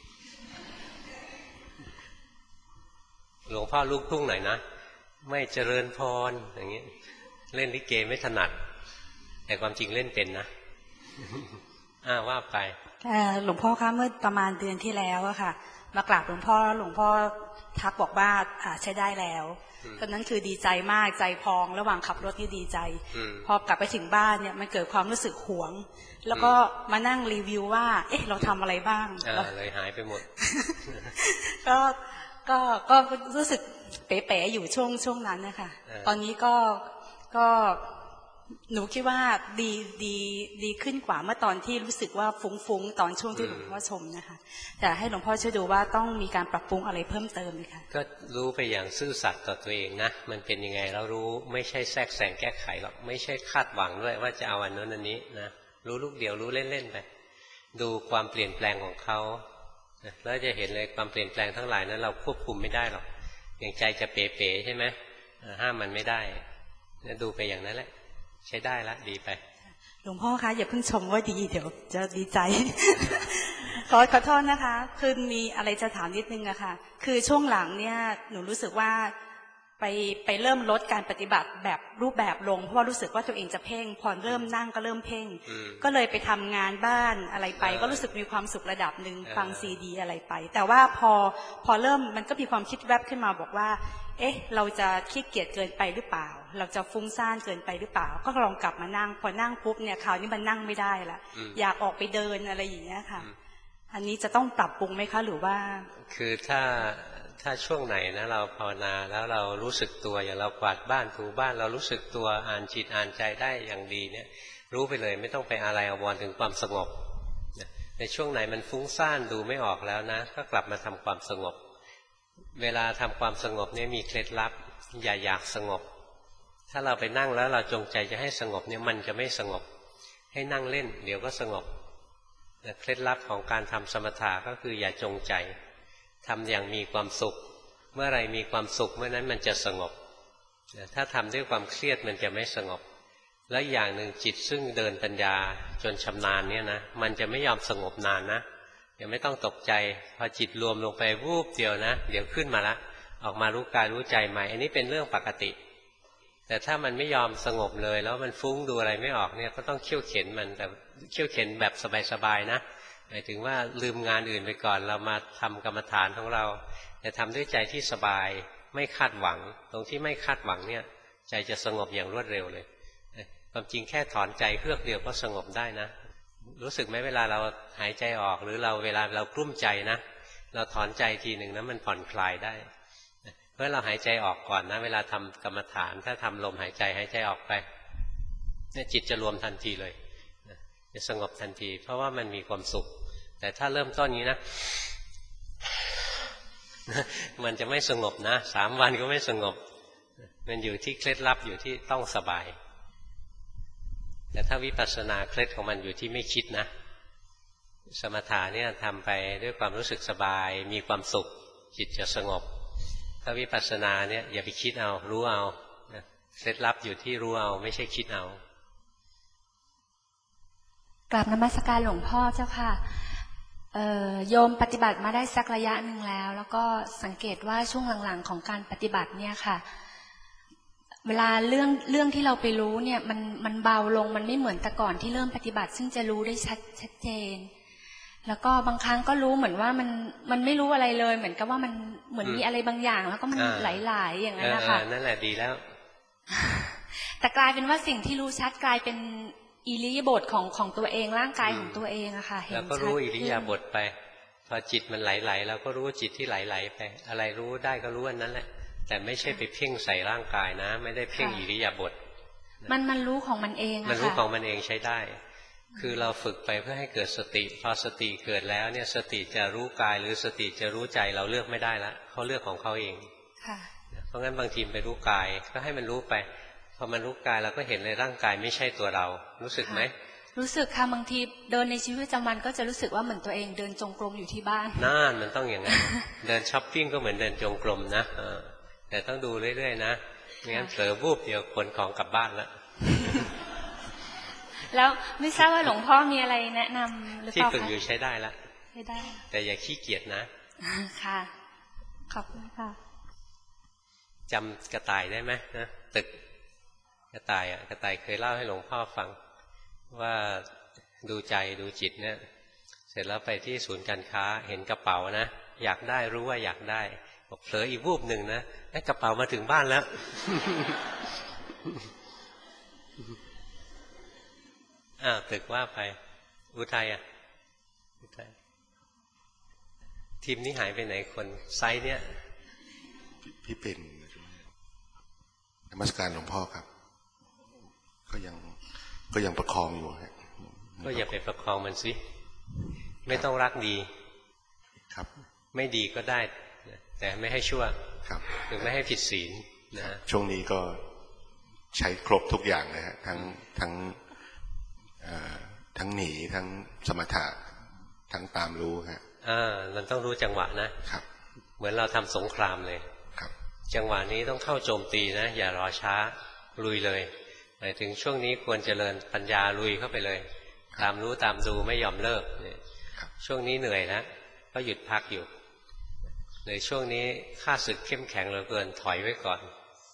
Speaker 1: หลวงพ่อลูกทุ่งหน่อยนะไม่เจริญพรอย่างนี้เล่นลิเกไม่ถนัดแต่ความจริงเล่นเป็นนะอ้าว่าไป
Speaker 9: หลวงพ่อคะเมื่อประมาณเดือนที่แล้วอะค่ะมากราบหลวงพ่อหลวงพ่อทักบอกว่าใช้ได้แล้วตอนนั้นคือดีใจมากใจพองระหว่างขับรถนี่ดีใจพอกลับไปถึงบ้านเนี่ยมันเกิดความรู้สึกหวงแล้วก็มานั่งรีวิวว่าเอ๊ะเราทำอะไรบ้าง
Speaker 1: เลยหายไปหมด
Speaker 9: ก็ก็ก็รู้สึกเป๋ๆอยู่ช่วงช่วงนั้นนะคะตอนนี้ก็ก็หนูคิดว่าดีดีดีขึ้นกว่าเมื่อตอนที่รู้สึกว่าฟุ้งๆตอนช่วงที่หลวงพ่อชมนะคะแต่ให้หลวงพ่อช่วยดูว่าต้องมีการปรับปรุงอะไรเพิ่มเติมไหมคะ
Speaker 1: ก็รู้ไปอย่างซื่อสัตย์ต่อตัวเองนะมันเป็นยังไงแล้วรู้ไม่ใช่แทรกแซงแก้ไขหรอกไม่ใช่คาดหวังด้วยว่าจะเอาอันนั้นอันนี้นะรู้ลูกเดียวรู้เล่นๆไปดูความเปลี่ยนแปลงของเขาแล้วจะเห็นเลยความเปลี่ยนแปลงทั้งหลายนั้นเราควบคุมไม่ได้หรอกอย่างใจจะเป๋ๆใช่ไหมห้ามมันไม่ได้ดูไปอย่างนั้นแหละใช้ได้ละดีไป
Speaker 9: หลวงพ่อคะอย่าเพิ่งชมว่าดีเดี๋ยวจะดีใจ ขอขอโทษนะคะคือมีอะไรจะถามนิดนึงอะค่ะคือช่วงหลังเนี่ยหนูรู้สึกว่าไปไปเริ่มลดการปฏิบัติแบบรูปแบบลงเพราะว่ารู้สึกว่าตัวเองจะเพ่งพอเริ่มนั่งก็เริ่มเพ่งก็เลยไปทำงานบ้านอะไรไปก็รู้สึกมีความสุขระดับหนึ่งฟังซีดีอะไรไปแต่ว่าพอพอเริ่มมันก็มีความคิดแวบขึ้นมาบอกว่าเอ๊ะเราจะขี้เกียจเกินไปหรือเปล่าเราจะฟุ้งซ่านเกินไปหรือเปล่าก็ลองกลับมานั่งพอนั่งปุ๊บเนี่ยคราวนี้มันนั่งไม่ได้ละอยากออกไปเดินอะไรอย่างเงี้ยค่ะอันนี้จะต้องปรับปรุงไหมคะหรือว่า
Speaker 1: คือถ้าถ้าช่วงไหนนะเราภาวนาแล้วเรารู้สึกตัวอย่างเรากวาดบ้านถูบ้านเรารู้สึกตัวอ่านจิตอ่านใจได้อย่างดีเนี่ยรู้ไปเลยไม่ต้องไปอะไรอาวรณ์ถึงความสงบในช่วงไหนมันฟุ้งซ่านดูไม่ออกแล้วนะก็กลับมาทำความสงบเวลาทำความสงบเนี่ยมีเคล็ดลับอย่าอยากสงบถ้าเราไปนั่งแล้วเราจงใจจะให้สงบเนี่ยมันจะไม่สงบให้นั่งเล่นเดี๋ยวก็สงบเคล็ดลับของการทำสมถะก็คืออย่าจงใจทำอย่างมีความสุขเมื่อไรมีความสุขเมื่อนั้นมันจะสงบถ้าทำด้วยความเครียดมันจะไม่สงบและอย่างหนึ่งจิตซึ่งเดินปัญญาจนชำนาญเนี่ยนะมันจะไม่ยอมสงบนานนะยังไม่ต้องตกใจพอจิตรวมลงไปวูบเดียวนะเดี๋ยวขึ้นมาละออกมารู้กายรู้ใจใหม่อันนี้เป็นเรื่องปกติแต่ถ้ามันไม่ยอมสงบเลยแล้วมันฟุ้งดูอะไรไม่ออกเนี่ยก็ต้องเขี่ยวเข็นมันแต่เขี่ยวเข็นแบบสบายๆนะหมายถึงว่าลืมงานอื่นไปก่อนเรามาทำกรรมฐานของเราแต่ทำด้วยใจที่สบายไม่คาดหวังตรงที่ไม่คาดหวังเนี่ยใจจะสงบอย่างรวดเร็วเลยความจริงแค่ถอนใจเฮือกเดียวก็สงบได้นะรู้สึกไหมเวลาเราหายใจออกหรือเราเวลาเรากลุ้มใจนะเราถอนใจทีหนึ่งนะมันผ่อนคลายได้เพราะเราหายใจออกก่อนนะเวลาทำกรรมฐานถ้าทำลมหายใจหายใจออกไปเนี่ยจิตจะรวมทันทีเลยจะสงบทันทีเพราะว่ามันมีความสุขแต่ถ้าเริ่มต้นนี้นะมันจะไม่สงบนะสามวันก็ไม่สงบมันอยู่ที่เคล็ดลับอยู่ที่ต้องสบายแต่ถ้าวิปัสสนาเคล็ดของมันอยู่ที่ไม่คิดนะสมถะเนี่ยทำไปด้วยความรู้สึกสบายมีความสุขจิตจะสงบถ้าวิปัสสนาเนี่ยอย่าไปคิดเอารู้เอาเคล็ดลับอยู่ที่รู้เอาไม่ใช่คิดเอา
Speaker 10: กราบนมัสการหลวงพ่อเจ้าค่ะโยมปฏิบัติมาได้สักระยะหนึ่งแล้วแล้วก็สังเกตว่าช่วงหลังๆของการปฏิบัติเนี่ยค่ะเวลาเรื่องเรื่องที่เราไปรู้เนี่ยมันมันเบาลงมันไม่เหมือนแต่ก่อนที่เริ่มปฏิบัติซึ่งจะรู้ได้ชัดชัดเจนแล้วก็บางครั้งก็รู้เหมือนว่ามันมันไม่รู้อะไรเลยเหมือนกับว่ามันเหมือนมีอะไรบางอย่างแล้วก็มันไหลๆอย่างนั้นนะคะ
Speaker 1: นั่นแหละดีแล้ว
Speaker 10: แต่กลายเป็นว่าสิ่งที่รู้ชัดกลายเป็นอิริยาบถของของตัวเองร่างกายของตัวเองอะค่ะเห็นชัดแล้วก็รู้อิริยาบถไปพอจิตมันไหลๆเราก็รู้จิตที่ไหลๆไปอะไรรู้ได้ก็รู้อันนั้นแหละแต่ไม่ใช่ไปเพ่งใส่ร่างกายนะไม่ได้เพ่งอิริยาบถมันมันรู้ของมันเองมัน
Speaker 1: รู้ของมันเองใช้ได้คือเราฝึกไปเพื่อให้เกิดสติพอสติเกิดแล้วเนี่ยสติจะรู้กายหรือสติจะรู้ใจเราเลือกไม่ได้ละเขาเลือกของเขาเองเพราะงั้นบางทีไปรู้กายก็ให้มันรู้ไปพอมันรู้กายเราก็เห็นเลยร่างกายไม่ใช่ตัวเรารู้สึกไหม
Speaker 10: รู้สึกค่ะบางทีเดินในชีวิตประจำวันก็จะรู้สึกว่าเหมือนตัวเองเดินจงกรมอยู่ที่บ้าน
Speaker 1: น่านมันต้องอย่างนั้นเดินช้อปปิ้งก็เหมือนเดินจงกรมนะแต่ต้องดูเรื่อยๆนะไม่งั้นเผลอวูบเดียวขนของกลับบ้านแล้ว
Speaker 10: แล้วไม่ทราบว่าหลวงพ่อมีอะไรแนะนำหรือเปล่าคะ
Speaker 1: ที่ฝึกอยู่ใช้ได้ละ
Speaker 10: ใช้ได้
Speaker 1: แต่อย่าขี้เกียจนะ
Speaker 10: ค่ะขอบคุณค่ะ
Speaker 1: จำกระต่ายได้ไหมนะตึกกระต่ายอ่ะกระต่ายเคยเล่าให้หลวงพ่อฟังว่าดูใจดูจิตเนี่ยเสร็จแล้วไปที่ศูนย์การค้าเห็นกระเป๋านะอยากได้รู้ว่าอยากได้บอกเผลออีกวูบหนึ่งนะไอ้กระเป๋ามาถึงบ้านแล้วอ้าวตึกว่าไปอุทัยอ่ะอุทัยทีมนี้หายไปไหนคนไซส์เนี้ย
Speaker 11: พี่เป็นนมัสการหลวงพ่อครับก็ยังก็ยังประคองอยู่ฮะ
Speaker 1: ก็อย่าไปประคองมันสิไม่ต้องรักดี
Speaker 11: ครับ
Speaker 1: ไม่ดีก็ได้แต่ไม่ให้ชั่ว
Speaker 11: ครับ
Speaker 1: คือไม่ให้ผิดศีลนะ
Speaker 11: ช่วงนี้ก็ใช้ครบทุกอย่างนะฮะทั้งทั้งทั้งหนีทั้งสมถะทั้งตามรู้ฮะ
Speaker 1: อ่ามันต้องรู้จังหวะนะครับเหมือนเราทำสงครามเลย
Speaker 11: ครับ
Speaker 1: จังหวะนี้ต้องเข้าโจมตีนะอย่ารอช้าลุยเลยหมายถึงช่วงนี้ควรเจริญปัญญาลุยเข้าไปเลยตามรู้ตามดูไม่ยอมเลิกเนี่ยช่วงนี้เหนื่อยแล้วก็หยุดพักอยู่ในช่วงนี้ข้าศึกเข้มแข็งเหลือเกินถอยไว้ก่อน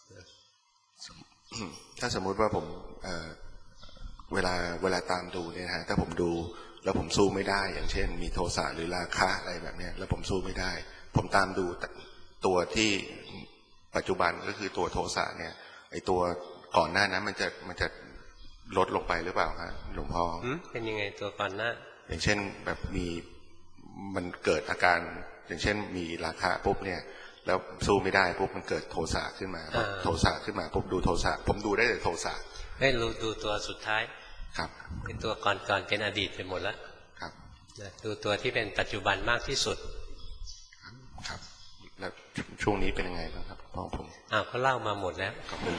Speaker 11: ถ้าสมมุติว่าผมเอ่อเวลาเวลาตามดูเนี่ยฮะถ้าผมดูแล้วผมสู้ไม่ได้อย่างเช่นมีโทสะหรือราคะอะไรแบบนี้แล้วผมสู้ไม่ได้ผมตามดูตัวที่ปัจจุบันก็คือตัวโทสะเนี่ยไอตัวก่อนหน้านั้นมันจะมันจะลดลงไปหรือเปล่าฮะหลวงพ่อ
Speaker 1: เป็นยังไงตัวก่อนหน้า
Speaker 11: อย่างเช่นแบบมีมันเกิดอาการอย่างเช่นมีราคะปุ๊บเนี่ยแล้วสู้ไม่ได้ปุ๊บมันเกิดโทสะขึ้นมาโทสะขึ้นมาปุ๊บดูโทสะผมดูได้แต่โทสะ
Speaker 1: ไม่รู้ดูตัวสุดท้าย
Speaker 11: ครับ
Speaker 1: เป็นตัวก่อนก่อนเป็นอดีตไปหมดแล้ว
Speaker 11: ครับ
Speaker 1: ดูตัวที่เป็นปัจจุบันมากที่สุด
Speaker 11: ครับแล้วช่วงนี้เป็นยังไงบ้างครับพ่อผม
Speaker 1: อ้าวเขาเล่ามาหมดแล้ว
Speaker 11: ขอบคุณ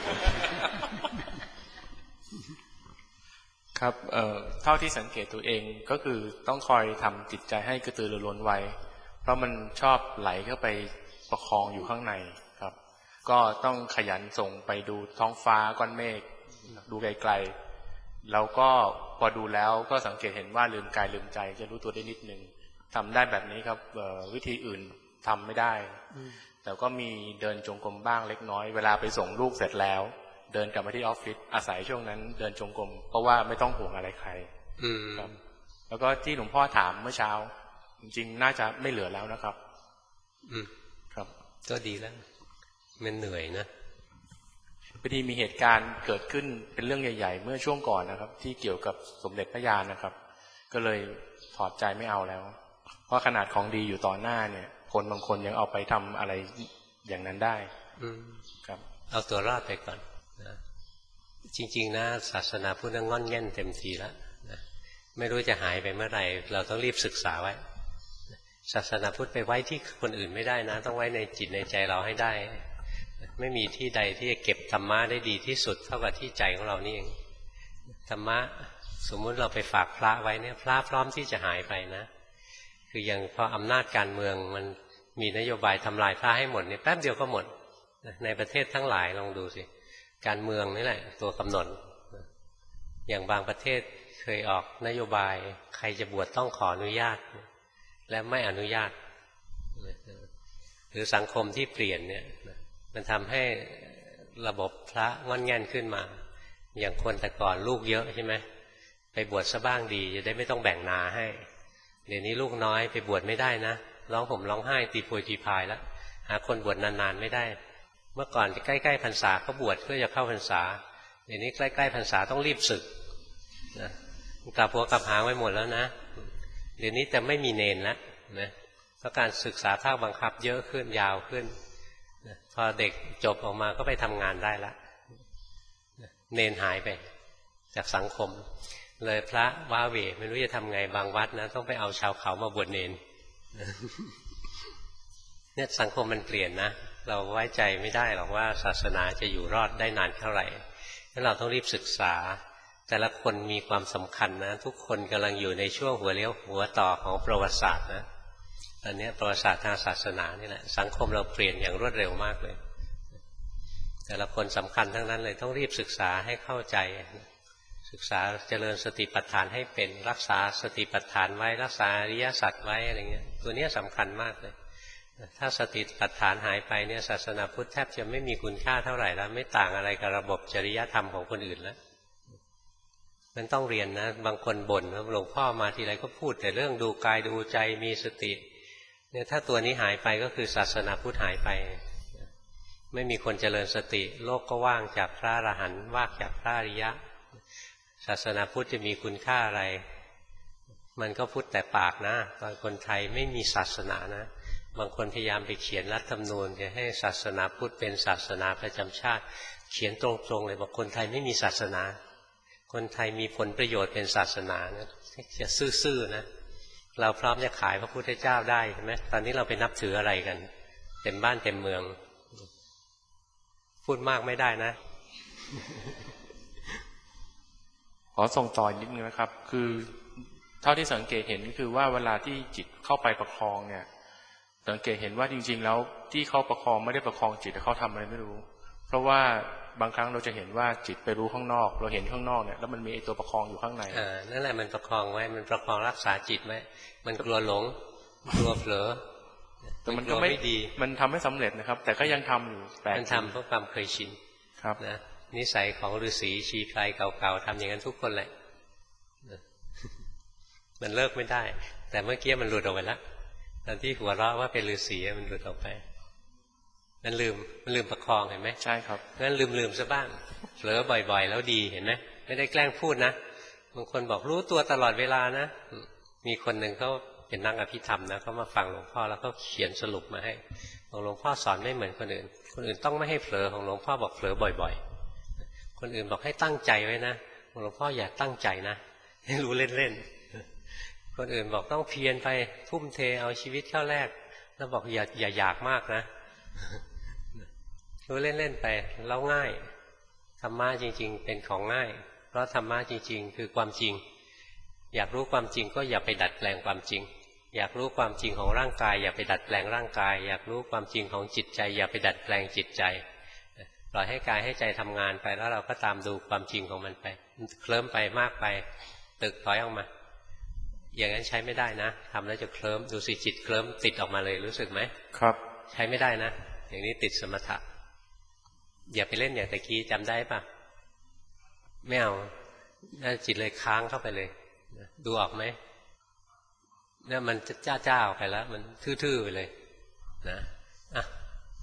Speaker 5: ครับเอ่อเท่าที่สังเกตตัวเองก็คือต้องคอยทำจิตใจให้กระตือรือร้นไว้เพราะมันชอบไหลเข้าไปประคองอยู่ข้างในครับก็ต้องขยันส่งไปดูท้องฟ้าก้อนเมฆดูไกลๆแล้วก็พอดูแล้วก็สังเกตเห็นว่าลืมกายลืมใจจะรู้ตัวได้นิดนึงทำได้แบบนี้ครับวิธีอื่นทำไม่ได้แต่ก็มีเดินจงกรมบ้างเล็กน้อยเวลาไปส่งลูกเสร็จแล้วเดินกลับมาที่ออฟฟิศอาศัยช่วงนั้นเดินจงกรมเพราะว่าไม่ต้องห่วงอะไรใครครับแล้วก็ที่หลวงพ่อถามเมื่อเช้าจริงๆน่าจะไม่เหลือแล้วนะครับ
Speaker 1: อืม
Speaker 5: ครับ
Speaker 1: ก็ดีแล้วมันเหนื่อยนะ
Speaker 5: พอดีมีเหตุการณ์เกิดขึ้นเป็นเรื่องใหญ่ๆเมื่อช่วงก่อนนะครับที่เกี่ยวกับสมเด็จพระญาณนะครับก็เลยถอดใจไม่เอาแล้วเพราะขนาดของดีอยู่ต่อหน้าเนี่ยคนบางคนยังเอาไปทำอะไรอย่างนั้นได้
Speaker 1: อืม
Speaker 5: ครับ
Speaker 1: เอาตัวรอดไปก่อนนะจริงๆนะศาสนาพุทธงอนแง่นเต็มทีแล้วนะไม่รู้จะหายไปเมื่อไหร่เราต้องรีบศึกษาไว้ศาสนาพุทธไปไว้ที่คนอื่นไม่ได้นะต้องไว้ในจิตในใจเราให้ได้ไม่มีที่ใดที่จะเก็บธรรมะได้ดีที่สุดเท่ากับที่ใจของเรานี่เองธรรมะสมมุติเราไปฝากพระไว้เนี่ยพระพร้อมที่จะหายไปนะคืออย่างพออำนาจการเมืองมันมีนโยบายทำลายพระให้หมดเนี่ยแป๊บเดียวก็หมดในประเทศทั้งหลายลองดูสิการเมืองนี่แหละตัวกำหนดอย่างบางประเทศเคยออกนโยบายใครจะบวชต้องขออนุญาตและไม่อนุญาตหรือสังคมที่เปลี่ยนเนี่ยมันทำให้ระบบพระงอนแง่นขึ้นมาอย่างคนแต่ก่อนลูกเยอะใช่ไหมไปบวชซะบ้างดีจะได้ไม่ต้องแบ่งนาให้เดี๋ยวนี้ลูกน้อยไปบวชไม่ได้นะร้องห่มร้องไห้ตีโพยตีพายแล้วหาคนบวชนานๆไม่ได้เมื่อก่อนใกล้ๆพรรษาเขาบวชเพื่อจะเข้าพรรษาเดี๋ยวนี้ใกล้ๆพรรษาต้องรีบศึกนะกลับหัวกลับหางไว้หมดแล้วนะเดี๋ยวนี้จะไม่มีเนนแล้วนะเพราะการศึกษาภาคบังคับเยอะขึ้นยาวขึ้นนะพอเด็กจบออกมาก็ไปทำงานได้ละเนนหายไปจากสังคมเลยพระว้าเหวไม่รู้จะทำไงบางวัดนะต้องไปเอาชาวเขามาบวชเนนเนี่ยสังคมมันเปลี่ยนนะเราไว้ใจไม่ได้หรอกว่าศาสนาจะอยู่รอดได้นานเท่าไหร่งั้นเราต้องรีบศึกษาแต่ละคนมีความสำคัญนะทุกคนกำลังอยู่ในช่วงหัวเลี้ยวหัวต่อของประวัติศาสตร์นะตอนนี้ประวัติศาสตร์ทางศาสนานี่แหละสังคมเราเปลี่ยนอย่างรวดเร็วมากเลยแต่ละคนสำคัญทั้งนั้นเลยต้องรีบศึกษาให้เข้าใจศึกษาเจริญสติปัฏฐานให้เป็นรักษาสติปัฏฐานไว้รักษาอริยสัจไว้อะไรเงี้ยตัวนี้สำคัญมากเลยถ้าสติปัฏฐานหายไปเนี่ยศาสนาพุทธแทบจะไม่มีคุณค่าเท่าไหร่แล้วไม่ต่างอะไรกับระบบจริยธรรมของคนอื่นแล้วมันต้องเรียนนะบางคนบ่นว่าหลวงพ่อมาทีไรก็พูดแต่เรื่องดูกายดูใจมีสติเนี่ยถ้าตัวนี้หายไปก็คือศาสนาพุทธหายไปไม่มีคนเจริญสติโลกก็ว่างจากพระอรหันต์ว่างจากพระอริยะศาสนาพุทธจะมีคุณค่าอะไรมันก็พูดแต่ปากนะตอนคนไทยไม่มีศาสนานะบางคนพยายามไปเขียนรัฐธรรมนูญจะให้ศาสนาพุทธเป็นศาสนาประจำชาติเขียนตรงๆเลยบอกคนไทยไม่มีศาสนาคนไทยมีผลประโยชน์เป็นศาสนานะจะซื่อๆนะเราพร้อมจะขายพระพุทธเจ้าได้ใช่ไหมตอนนี้เราไปนับถืออะไรกันเต็มบ้านเต็มเมืองพูดมากไม่ได้นะ
Speaker 5: ขอส่งต่อนิดนึงนะครับคือเท่าที่สังเกตเห็นก็คือว่าเวลาที่จิตเข้าไปประคองเนี่ยสังเกตเห็นว่าจริงๆแล้วที่เขาประคองไม่ได้ประคองจิตแต่เขาทำอะไรไม่รู้เพราะว่าบางครั้งเราจะเห็นว่าจิตไปรู้ข้างนอกเราเห็นข้างนอกเนี่ยแล้วมันมีไอ้ตัวประคองอยู่ข้างในอ่า
Speaker 1: นั่นแหละมันประคองไว้มันประคองรักษาจิตไว้มันกลัวหลงกลัวเผลอ
Speaker 5: แต่มันก็ไม่ดีมันทำให้สำเร็จนะครับแต่ก็ยังทำอยู่
Speaker 1: มันทำเพราะความเคยชิน
Speaker 5: ครับ
Speaker 1: นะนิสัยของฤาษีชีไพรเก่าๆทำอย่างนั้นทุกคนแหละมันเลิกไม่ได้แต่เมื่อกี้มันหลุดออกไปแล้วตอนที่หัวเราะว่าเป็นฤาษีมันหลุดออกไปมันลืมมันลืมประคองเห็นไหม
Speaker 5: ใช่ครับ
Speaker 1: งั้นลืมลืมซะบ้างเผลอบ่อยๆแล้วดีเห็นไหมไม่ได้แกล้งพูดนะบางคนบอกรู้ตัวตลอดเวลานะมีคนหนึ่งเขาเป็นนักอภิธรรมนะเขามาฟังหลวงพ่อแล้วเขาเขียนสรุปมาให้หลวงพ่อสอนไม่เหมือนคนอื่นคนอื่นต้องไม่ให้เผลอของหลวงพ่อบอกเผลอบ่อยๆคนอื่นบอกให้ตั้งใจไว้นะหลวงพ่ออย่าตั้งใจนะให้รู้เล่นๆคนอื่นบอกต้องเพียรไปทุ่มเทเอาชีวิตเข้าแรกแล้วบอกอย่าอย่าอยากมากนะรู้เล่นๆไปแล้วง่ายธรรมะจริงๆเป็นของง่ายเพราะธรรมะจริงๆคือความจริงอยากรู้ความจริงก็อย่าไปดัดแปลงความจริงอยากรู้ความจริงของร่างกายอย่าไปดัดแปลงร่างกายอยากรู้ความจริงของจิตใจอย่าไปดัดแปลงจิตใจปล่อยให้กายให้ใจทำงานไปแล้วเราก็ตามดูความจริงของมันไปเคลิ้มไปมากไปตึกถอยออกมาอย่างนั้นใช้ไม่ได้นะทำแล้วจะเคลิ้มดูสิจิตเคลิ้มติดออกมาเลยรู้สึกไหม
Speaker 5: ครับ
Speaker 1: ใช้ไม่ได้นะอย่างนี้ติดสมถะอย่าไปเล่นอย่างตะกี้จำได้ปะไม่เอาจิตเลยค้างเข้าไปเลยดูออกไหมเนี่ยมันจะจ้าจ้าออกไปแล้วมันทื่อๆไปเลยนะอ่ะ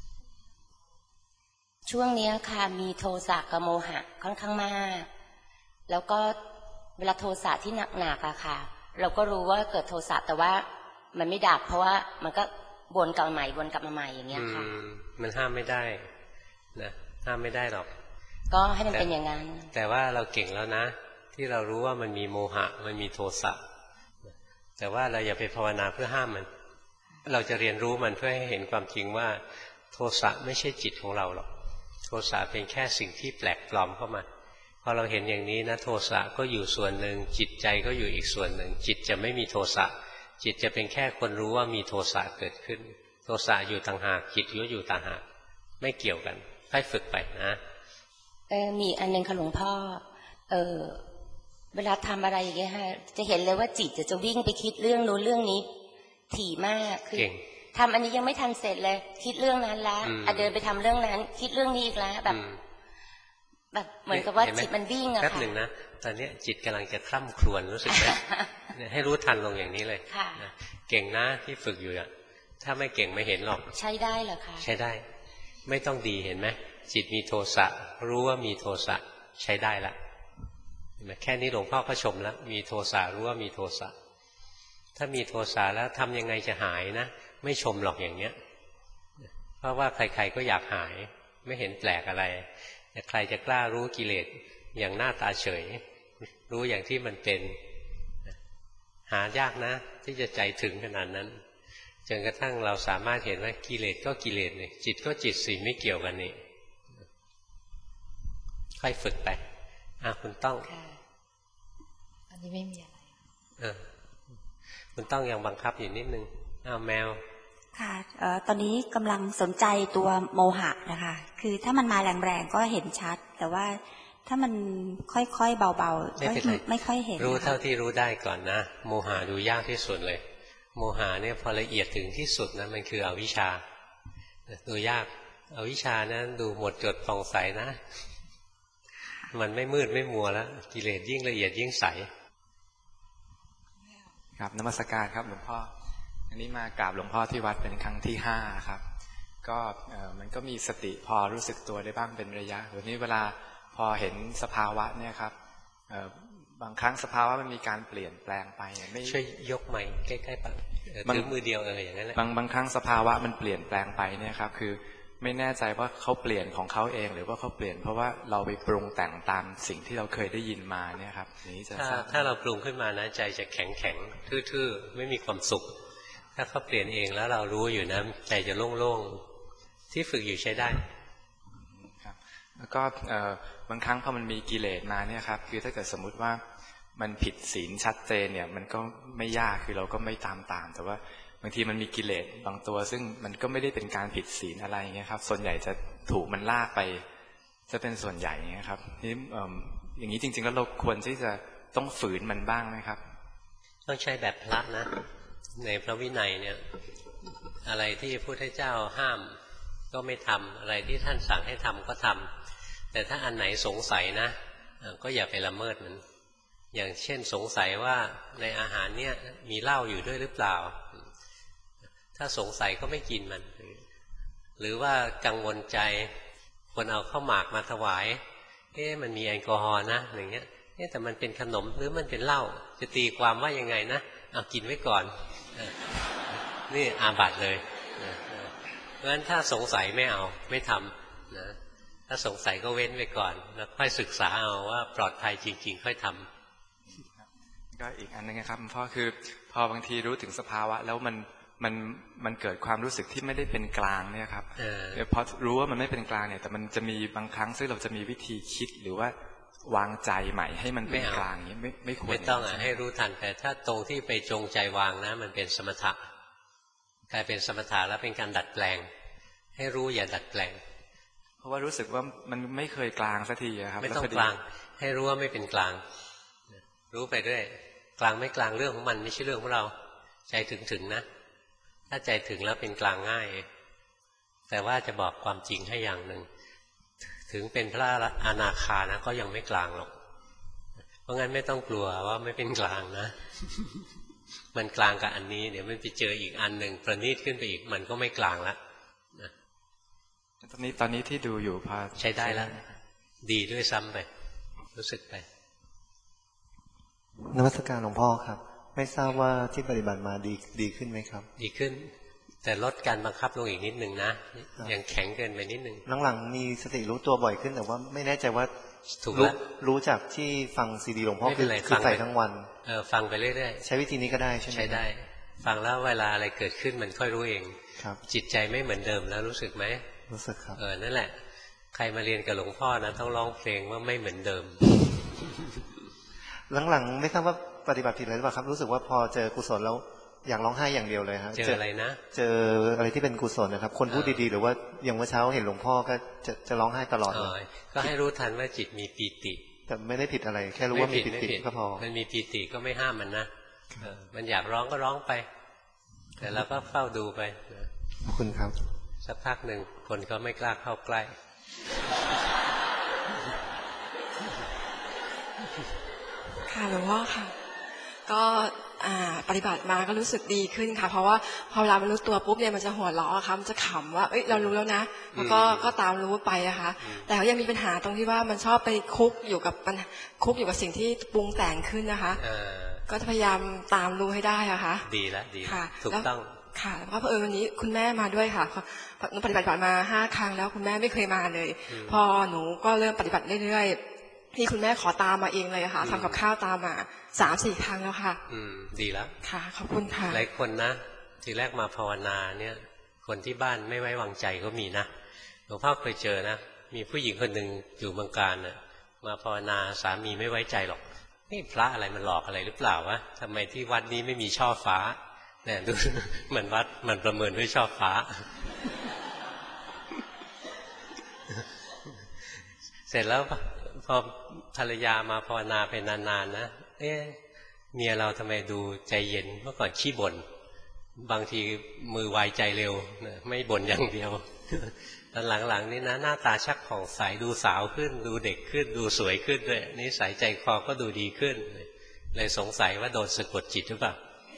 Speaker 12: ช่วงนี้ค่ะมีโทสะกับโมหะค่อนข้างมากแล้วก็เวลาโทสะที่หนักๆอะค่ะเราก็รู้ว่าเกิดโทสะแต่ว่ามันไม่ดับเพราะว่ามันก็วนกลับมาใหม่วนกลับมาใหม่อย่างเงี้ยค่ะ
Speaker 1: มันห้ามไม่ได้นะห้ามไม่ได้หรอก
Speaker 12: ก็ให้มันเป็นอย่างนั้น
Speaker 1: แต่ว่าเราเก่งแล้วนะที่เรารู้ว่ามันมีโมหะมันมีโทสะแต่ว่าเราอย่าไปภาวนาเพื่อห้ามมันเราจะเรียนรู้มันเพื่อให้เห็นความจริงว่าโทสะไม่ใช่จิตของเราหรอกโทสะเป็นแค่สิ่งที่แปลกปลอมเข้ามาพอเราเห็นอย่างนี้นะโทสะก็อยู่ส่วนหนึ่งจิตใจก็อยู่อีกส่วนหนึ่งจิตจะไม่มีโทสะจิตจะเป็นแค่คนรู้ว่ามีโทสะเกิดขึ้นโทสะอยู่ต่างหากจิตก็อยู่ต่างหากไม่เกี่ยวกันค่อยฝึกไปนะ
Speaker 12: เออมีอันนึงค่ะหลวงพ่อเออเวลาทำอะไรอย่างเงี้ยฮะจะเห็นเลยว่าจิตจะจะวิ่งไปคิดเรื่องนู้นเรื่องนี้ถี่มากคือทำอันนี้ยังไม่ทันเสร็จเลยคิดเรื่องนั้นละอ่ะเดินไปทำเรื่องนั้นคิดเรื่องนี้อีกแล้วแบบแบบเหมือนกับว่าจิตมันวิ่งอะค่ะ
Speaker 1: แป๊บหนึ่งนะตอนนี้จิตกำลังจะคร่ำครวญรู้สึกไหมให้รู้ทันลงอย่างนี้เลยเก่งนะที่ฝึกอยู่อะถ้าไม่เก่งไม่เห็นหรอก
Speaker 12: ใช้ได้เหรอคะ
Speaker 1: ใช้ได้ไม่ต้องดีเห็นไหมจิตมีโทสะรู้ว่ามีโทสะใช้ได้ละแค่นี้หลวงพ่อก็ชมแล้วมีโทสะรู้ว่ามีโทสะถ้ามีโทสะแล้วทำยังไงจะหายนะไม่ชมหรอกอย่างเนี้ยเพราะว่าใครๆก็อยากหายไม่เห็นแปลกอะไรแต่ใครจะกล้ารู้กิเลสอย่างหน้าตาเฉยรู้อย่างที่มันเป็นหายากนะที่จะใจถึงขนาดนั้นจนกระทั่งเราสามารถเห็นว่ากิเลสก็กิเลสนี่จิตก็จิตสิไม่เกี่ยวกันนี่ค่อยฝึกไปอ่ะคุณต้อง
Speaker 13: อันนี้ไม่มีอะไร
Speaker 1: เออคุณต้องยังบังคับอยู่นิดนึงอ้าวแมว
Speaker 14: ค่ะเอ่อตอนนี้กำลังสนใจตัวโมหะนะคะคือถ้ามันมาแรงๆก็เห็นชัดแต่ว่าถ้ามันค่อยๆเบาๆก็ไม่ค่อยเห็น
Speaker 1: รู้เท่าที่รู้ได้ก่อนนะโมหะดูยากที่สุดเลยโมหะเนี่ยพอละเอียดถึงที่สุดนะมันคืออวิชชาดูยากอวิชชานะดูหมดจดผ่องใสนะมันไม่มืดไม่มัวแล้วกิเลสยิ่งละเอียดยิ่งใส
Speaker 15: ครับนมัสการครับหลวงพ่ออันนี้มากราบหลวงพ่อที่วัดเป็นครั้งที่ห้าครับก็เอ่อมันก็มีสติพอรู้สึกตัวได้บ้างเป็นระยะเดี๋ยวนี้เวลาพอเห็นสภาวะเนี่ยครับเอ่อบางครั้งสภาวะมันมีการเปลี่ยนแปลงไปไม่
Speaker 1: ช่วยยกไมค์ใกล้ๆปากถือมือเดียวเอออย่างนั้นแหละ
Speaker 15: บางบางครั้งสภาวะมันเปลี่ยนแปลงไปเนี่ยครับคือไม่แน่ใจว่าเขาเปลี่ยนของเขาเองหรือว่าเขาเปลี่ยนเพราะว่าเราไปปรุงแต่งตามสิ่งที่เราเคยได้ยินมาเนี่ยครับอย่างนี้จะ
Speaker 1: ถ้าถ้าเราปรุงขึ้นมานะใจจะแข็งแข็งทื่อๆไม่มีความสุขถ้าเขาเปลี่ยนเองแล้วเรารู้อยู่นะใจจะโล่งๆที่ฝึกอยู่ใช้ได้
Speaker 15: ครับแล้วก็บางครั้งพอมันมีกิเลสมาเนี่ยครับคือถ้าเกิดสมมุติว่ามันผิดศีลชัดเจนเนี่ยมันก็ไม่ยากคือเราก็ไม่ตามตามแต่ว่าบางทีมันมีกิเลสบางตัวซึ่งมันก็ไม่ได้เป็นการผิดศีลอะไรเงี้ยครับส่วนใหญ่จะถูกมันลากไปจะเป็นส่วนใหญ่เงี้ยครับนี่อย่างนี้จริงๆแล้วเราควรที่จะต้องฝืนมันบ้างไหมครับ
Speaker 1: ต้องใช้แบบพระนะในพระวินัยเนี่ยอะไรที่พระพุทธเจ้าห้ามก็ไม่ทำอะไรที่ท่านสั่งให้ทำก็ทำแต่ถ้าอันไหนสงสัยนะก็อย่าไปละเมิดมันอย่างเช่นสงสัยว่าในอาหารเนี่ยมีเหล้าอยู่ด้วยหรือเปล่าถ้าสงสัยก็ไม่กินมันหรือว่ากังวลใจคนเอาข้าวหมากมาถวายเอ๊ะมันมีแอลกอฮอล์นะอย่างเงี้ยเอ๊ะแต่มันเป็นขนมหรือมันเป็นเหล้าจะตีความว่ายังไงนะเอากินไว้ก่อนนี่อาบัติเลยเพราะฉะนั้นถ้าสงสัยไม่เอาไม่ทำนะถ้าสงสัยก็เว้นไว้ก่อนแล้วค่อยศึกษาเอาว่าปลอดภัยจริงๆค่อยทำ
Speaker 15: ก็อีกอันนึงนะครับพ่อคือพอบางทีรู้ถึงสภาวะแล้วมันมันมันเกิดความรู้สึกที่ไม่ได้เป็นกลางเนี่ยครับพอรู้ว่ามันไม่เป็นกลางเนี่ยแต่มันจะมีบางครั้งซึ่งเราจะมีวิธีคิดหรือว่าวางใจใหม่ให้มันเป็นกลางอย่างนี้ไม่ไม่ควร
Speaker 1: ไม่ต้องอ่ะให้รู้ทันแต่ถ้าตรงที่ไปจงใจวางนะมันเป็นสมถะกลายเป็นสมถะแล้วเป็นการดัดแปลงให้รู้อย่าดัดแปลง
Speaker 15: เพราะว่ารู้สึกว่ามันไม่เคยกลางสักทีครับ
Speaker 1: ไม่ต้องกลางให้รู้ว่าไม่เป็นกลางรู้ไปด้วยกลางไม่กลางเรื่องของมันไม่ใช่เรื่องของเราใจถึงถึงนะถ้าใจถึงแล้วเป็นกลางง่ายแต่ว่าจะบอกความจริงให้อย่างหนึ่งถึงเป็นพระอนาคานะก็ยังไม่กลางหรอกเพราะงั้นไม่ต้องกลัวว่าไม่เป็นกลางนะมันกลางกับอันนี้เดี๋ยวมันไปเจออีกอันหนึ่งประณีตขึ้นไปอีกมันก็ไม่กลางละนะ
Speaker 15: ตอนนี้ตอนนี้ที่ดูอยู่พอ
Speaker 1: ใช้ได้แล้วดีด้วยซ้ำไปรู้สึกไป
Speaker 16: นมัสการหลวงพ่อครับไม่ทราบว่าที่ปฏิบัติมาดีดีขึ้นไหมครับ
Speaker 1: ดีขึ้นแต่ลดการบังคับลงอีกนิดนึงนะยังแข็งเกินไปนิดนึง
Speaker 16: หลังๆมีสติรู้ตัวบ่อยขึ้นแต่ว่าไม่แน่ใจว่า
Speaker 1: ถูกแล้ว
Speaker 16: รู้จากที่ฟังซีดีหลวงพ่อคือคือใส่ทั้งวัน
Speaker 1: เออฟังไปเรื่อย
Speaker 16: ๆใช้วิธีนี้ก็ได้ใช่ไหม
Speaker 1: ใช้ได้ฟังแล้วเวลาอะไรเกิดขึ้นมันค่อยรู้เอง
Speaker 16: ครับ
Speaker 1: จิตใจไม่เหมือนเดิมแล้วรู้สึกไหม
Speaker 16: รู้สึกครับ
Speaker 1: เออนั่นแหละใครมาเรียนกับหลวงพ่อนะต้องร้องเพลงว่าไม่เหมือนเดิม
Speaker 16: หลังๆไม่ทราบว่าปฏิบัติผิดอะไรหรือเปล่าครับรู้สึกว่าพอเจอกุศลแล้วอยากร้องไห้อย่างเดียวเลยครับ
Speaker 1: เจออะไรนะ
Speaker 16: เจออะไรที่เป็นกุศลนะครับคนพูดดีๆหรือว่าอย่างเมื่อเช้าเห็นหลวงพ่อก็จะจะร้องไห้ตลอดเลย
Speaker 1: ก็ให้รู้ทันว่าจิตมีปีติ
Speaker 16: แต่ไม่ได้ผิดอะไรแค่รู้ว่ามีปีติก็พอ
Speaker 1: มันมีปีติก็ไม่ห้ามมันนะมันอยากร้องก็ร้องไปแต่เราก็เฝ้าดูไป
Speaker 16: ขอบคุณครับ
Speaker 1: สักพักหนึ่งคนก็ไม่กล้าเข้าใกล้
Speaker 17: ค่ะหลวงพ่อค่ะก็ปฏิบัติมาก็รู้สึกดีขึ้นค่ะเพราะว่าพอเวลามันรู้ตัวปุ๊บเนี่ยมันจะหัวเราะค่ะมันจะขำว่าเอ้ยเรารู้แล้วนะแล้วก็ก็ตามรู้ไปอะค่ะแต่ก็ยังมีปัญหาตรงที่ว่ามันชอบไปคุกอยู่กับมันคุกอยู่กับสิ่งที่ปรุงแต่งขึ้นนะคะก็พยายามตามรู้ให้ได้อะค่ะ
Speaker 1: ดีแล้วดี
Speaker 17: ค่ะ
Speaker 1: ถูกต้อง
Speaker 17: ค่ะเพราะเออวันนี้คุณแม่มาด้วยค่ะหนูปฏิบัติมาห้าครั้งแล้วคุณแม่ไม่เคยมาเลยพอหนูก็เริ่มปฏิบัติเรื่อยๆที่คุณแม่ขอตามมาเองเลยค่ะทำกับข้าวตามมาสามสี่ครั้งแล้วค่ะ
Speaker 1: อืมดีแล้ว
Speaker 17: ค่ะขอบคุณค่ะ
Speaker 1: หลายคนนะทีแรกมาภาวนาเนี่ยคนที่บ้านไม่ไว้วางใจก็มีนะหลวงพ่อเคยเจอนะมีผู้หญิงคนหนึ่งอยู่เมืองการน่ะมาภาวนาสามีไม่ไว้ใจหรอกนี่พระอะไรมันหลอกอะไรหรือเปล่าวะทำไมที่วัดนี้ไม่มีช่อฟ้าเนี่ยดูเหมือนวัดมันประเมินด้วยช่อฟ้าเสร็จแล้วพอภรรยามาภาวนาไปนานๆนะเอ๊ะเมียเราทำไมดูใจเย็นเมื่อก่อนขี้บ่นบางทีมือไวใจเร็วไม่บ่นอย่างเดียวตอนหลังๆนี่นะหน้าตาชักผ่องใสดูสาวขึ้นดูเด็กขึ้นดูสวยขึ้นด้วยนิสัยใจคอก็ดูดีขึ้นเลยสงสัยว่าโดนสะกดจิตหรือเปล่า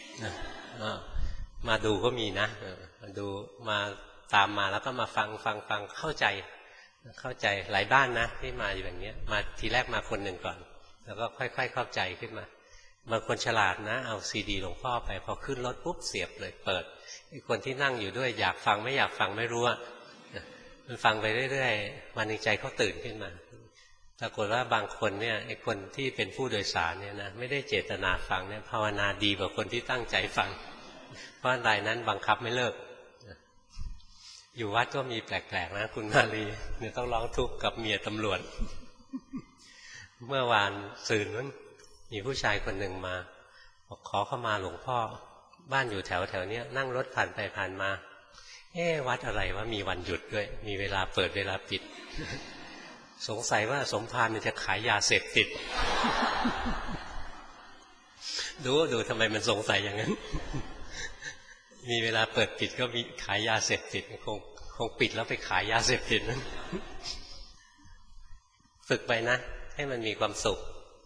Speaker 1: มาดูก็มีนะมาดูมาตามมาแล้วก็มาฟังฟังฟังเข้าใจเข้าใจหลายบ้านนะที่มาอยู่อย่างเนี้ยมาทีแรกมาคนหนึ่งก่อนแล้วก็ค่อยๆเข้าใจขึ้นมาบางคนฉลาดนะเอาซีดีหลวงพ่อไปพอขึ้นรถปุ๊บเสียบเลยเปิดไอ้คนที่นั่งอยู่ด้วยอยากฟังไม่อยากฟังไม่รู้อ่ะมันฟังไปเรื่อยๆวันนึงใจเขาตื่นขึ้นมาปรากฏว่าบางคนเนี่ยไอ้คนที่เป็นผู้โดยสารเนี่ยนะไม่ได้เจตนาฟังเนี่ยภาวนาดีกว่าคนที่ตั้งใจฟังเพราะรายนั้นบังคับไม่เลิกอยู่วัดก็มีแปลกๆนะคุณมาลีเนี่ยต้องร้องทุกข์กับเมียตำรวจเมื่อวานซืนนั้นมีผู้ชายคนหนึ่งมาบอกขอเข้ามาหลวงพ่อบ้านอยู่แถวแถวเนี้ยนั่งรถผ่านไปผ่านมาเอ๊ะวัดอะไรว่ามีวันหยุดด้วยมีเวลาเปิดเวลาปิดสงสัยว่าสมภารมันจะขายยาเสพติดดูดูทำไมมันสงสัยอย่างนั้นมีเวลาเปิดปิดก็มีขายยาเสพติดคงคงปิดแล้วไปขายยาเสพติดนั้นฝึกไปนะให้มันมีความสุข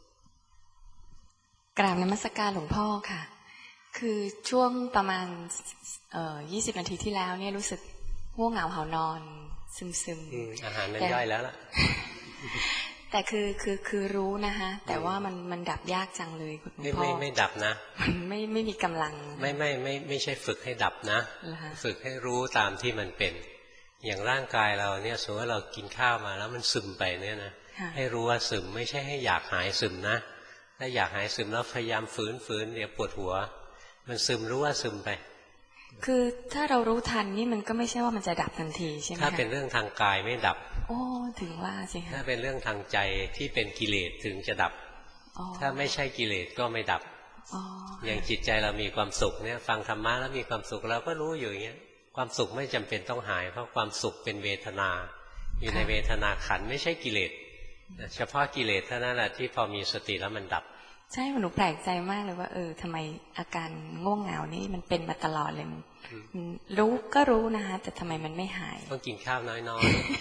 Speaker 13: กราบนมัสการหลวงพ่อค่ะคือช่วงประมาณเอ่อยี่สิบนาทีที่แล้วเนี่ยรู้สึกง่วงเหงาหานอนซึมซึม
Speaker 1: อาหารมันย่อยแล้วล่ะ
Speaker 13: แต่คือคือคือรู้นะคะแต่ว่ามันมันดับยากจังเลยคุณพ่อ
Speaker 1: ไม่ไม่ดับนะ
Speaker 13: มันไม่ไม่มีกำลัง
Speaker 1: ไม่ไม่ไม่ไม่ใช่ฝึกให้ดับนะฝึกให้รู้ตามที่มันเป็นอย่างร่างกายเราเนี่ยสมมติว่าเรากินข้าวมาแล้วมันซึมไปเนี่ยนะให้รู้ว่าซึมไม่ใช่ให้อยากหายซึมนะถ้าอยากหายซึมแล้วพยายามฝืนฝืนเดี๋ยวปวดหัวมันซึมรู้ว่าซึมไป
Speaker 13: คือถ้าเรารู้ทันนี่มันก็ไม่ใช่ว่ามันจะดับทันทีใช่ไหม
Speaker 1: ถ้าเป็นเรื่องทางกายไม่ดับ
Speaker 13: โอ้ถึงว่าสิคะ
Speaker 1: ถ้าเป็นเรื่องทางใจที่เป็นกิเลสถึงจะดับถ้าไม่ใช่กิเลสก็ไม่ดับอย่างจิตใจเรามีความสุขเนี่ยฟังธรรมะแล้วมีความสุขเราก็รู้อยู่อย่างเงี้ยความสุขไม่จำเป็นต้องหายเพราะความสุขเป็นเวทนาอยู่ในเวทนาขันธ์ไม่ใช่กิเลสเฉพาะกิเลสเท่านั้นแหละที่พอมีสติแล้วมันดับ
Speaker 13: ใช่หนูแปลกใจมากเลยว่าเออทำไมอาการง่วงเหงานี่มันเป็นมาตลอดเลยมันรู้ก็รู้นะคะแต่ทำไมมันไม่หาย
Speaker 1: ต้องกินข้าวน้อย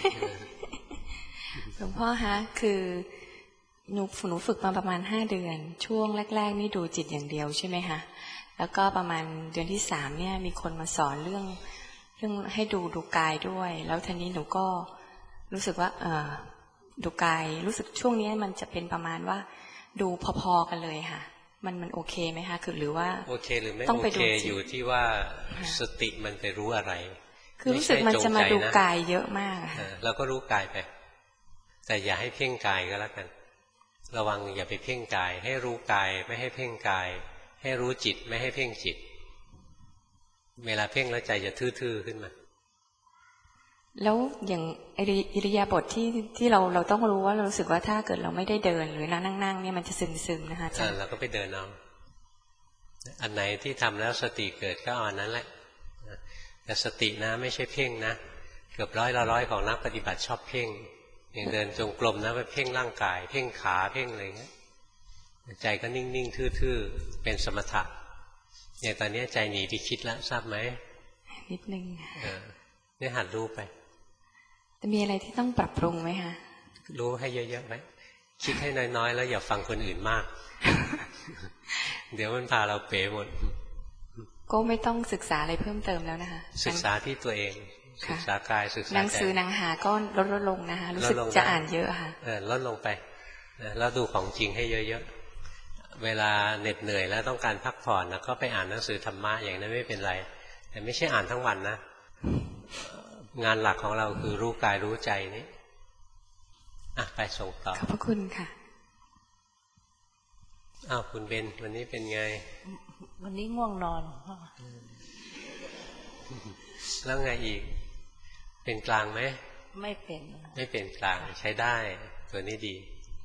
Speaker 13: ๆหลวงพ่อคะคือหนูหนูฝึกมาประมาณห้าเดือนช่วงแรกๆนี่ดูจิตอย่างเดียวใช่ไหมคะแล้วก็ประมาณเดือนที่สามเนี่ยมีคนมาสอนเรื่องเรื่องให้ดูดูกายด้วยแล้วทีนี้หนูก็รู้สึกว่าเออดูกายรู้สึกช่วงนี้มันจะเป็นประมาณว่าดูพอๆกันเลยค่ะมันมันโอเคไหมคะคือหรือว่า
Speaker 1: โอเคหรือไม่โอเคอยู่ที่ว่าสติมันไปรู้อะไร
Speaker 13: คือรู้สึกมันจะมาดูกายเยอะมาก
Speaker 1: เราก็รู้กายไปแต่อย่าให้เพ่งกายก็แล้วกันระวังอย่าไปเพ่งกายให้รู้กายไม่ให้เพ่งกายให้รู้จิตไม่ให้เพ่งจิตเวลาเพ่งแล้วใจจะทื่อๆขึ้นมา
Speaker 13: แล้วอย่างอิริยาบถที่ที่เราเราต้องรู้ว่าเรารู้สึกว่าถ้าเกิดเราไม่ได้เดินหรือนั่งนั่งเนี่ยมันจะซึมซึมนะคะอาจารย์
Speaker 1: เราก็ไปเดินเอาอันไหนที่ทำแล้วสติเกิดก็เอาอันนั้นแหละแต่สตินะไม่ใช่เพ่งนะเกือบร้อยละร้อยของนักปฏิบัติชอบเพ่งอย่างเดินจงกรมนะไปเพ่งร่างกายเพ่งขาเพ่งอะไรเงี้ยใจก็นิ่งๆทื่อๆเป็นสมถะอย่างตอนนี้ใจหนีไปคิดแล้วทราบไหม
Speaker 13: นิดนึง
Speaker 1: เนี่ยหัดรู้ไป
Speaker 13: แต่มีอะไรที่ต้องปรับปรุงไหมคะ
Speaker 1: รู้ให้เยอะๆไหมคิดให้น้อยๆแล้วอย่าฟังคนอื่นมากเดี๋ยวมันพาเราเป๋หมด
Speaker 13: ก็ไม่ต้องศึกษาอะไรเพิ่มเติมแล้วนะคะ
Speaker 1: ศึกษาที่ตัวเองศึกษากายศึกษาใจ
Speaker 13: หนังสือหนังหาก็ลดลดลงนะคะรู้สึกจะอ่านเยอะค่ะ
Speaker 1: เออลดลงไปแล้วดูของจริงให้เยอะๆเวลาเหน็ดเหนื่อยแล้วต้องการพักผ่อนแล้วก็ไปอ่านหนังสือธรรมะอย่างนั้นไม่เป็นไรแต่ไม่ใช่อ่านทั้งวันนะงานหลักของเราคือรู้กายรู้ใจนี้อ่ะไปส่งต่อ
Speaker 13: ขอบพระคุณค่ะ
Speaker 1: อ้าวคุณเบนวันนี้เป็นไง
Speaker 18: วันนี้ง่วงนอนพ่อ
Speaker 1: แล้วไงอีกเป็นกลางไหม
Speaker 18: ไม่เป็น
Speaker 1: ไม่เป็นกลางใช้ได้ตัวนี้ดี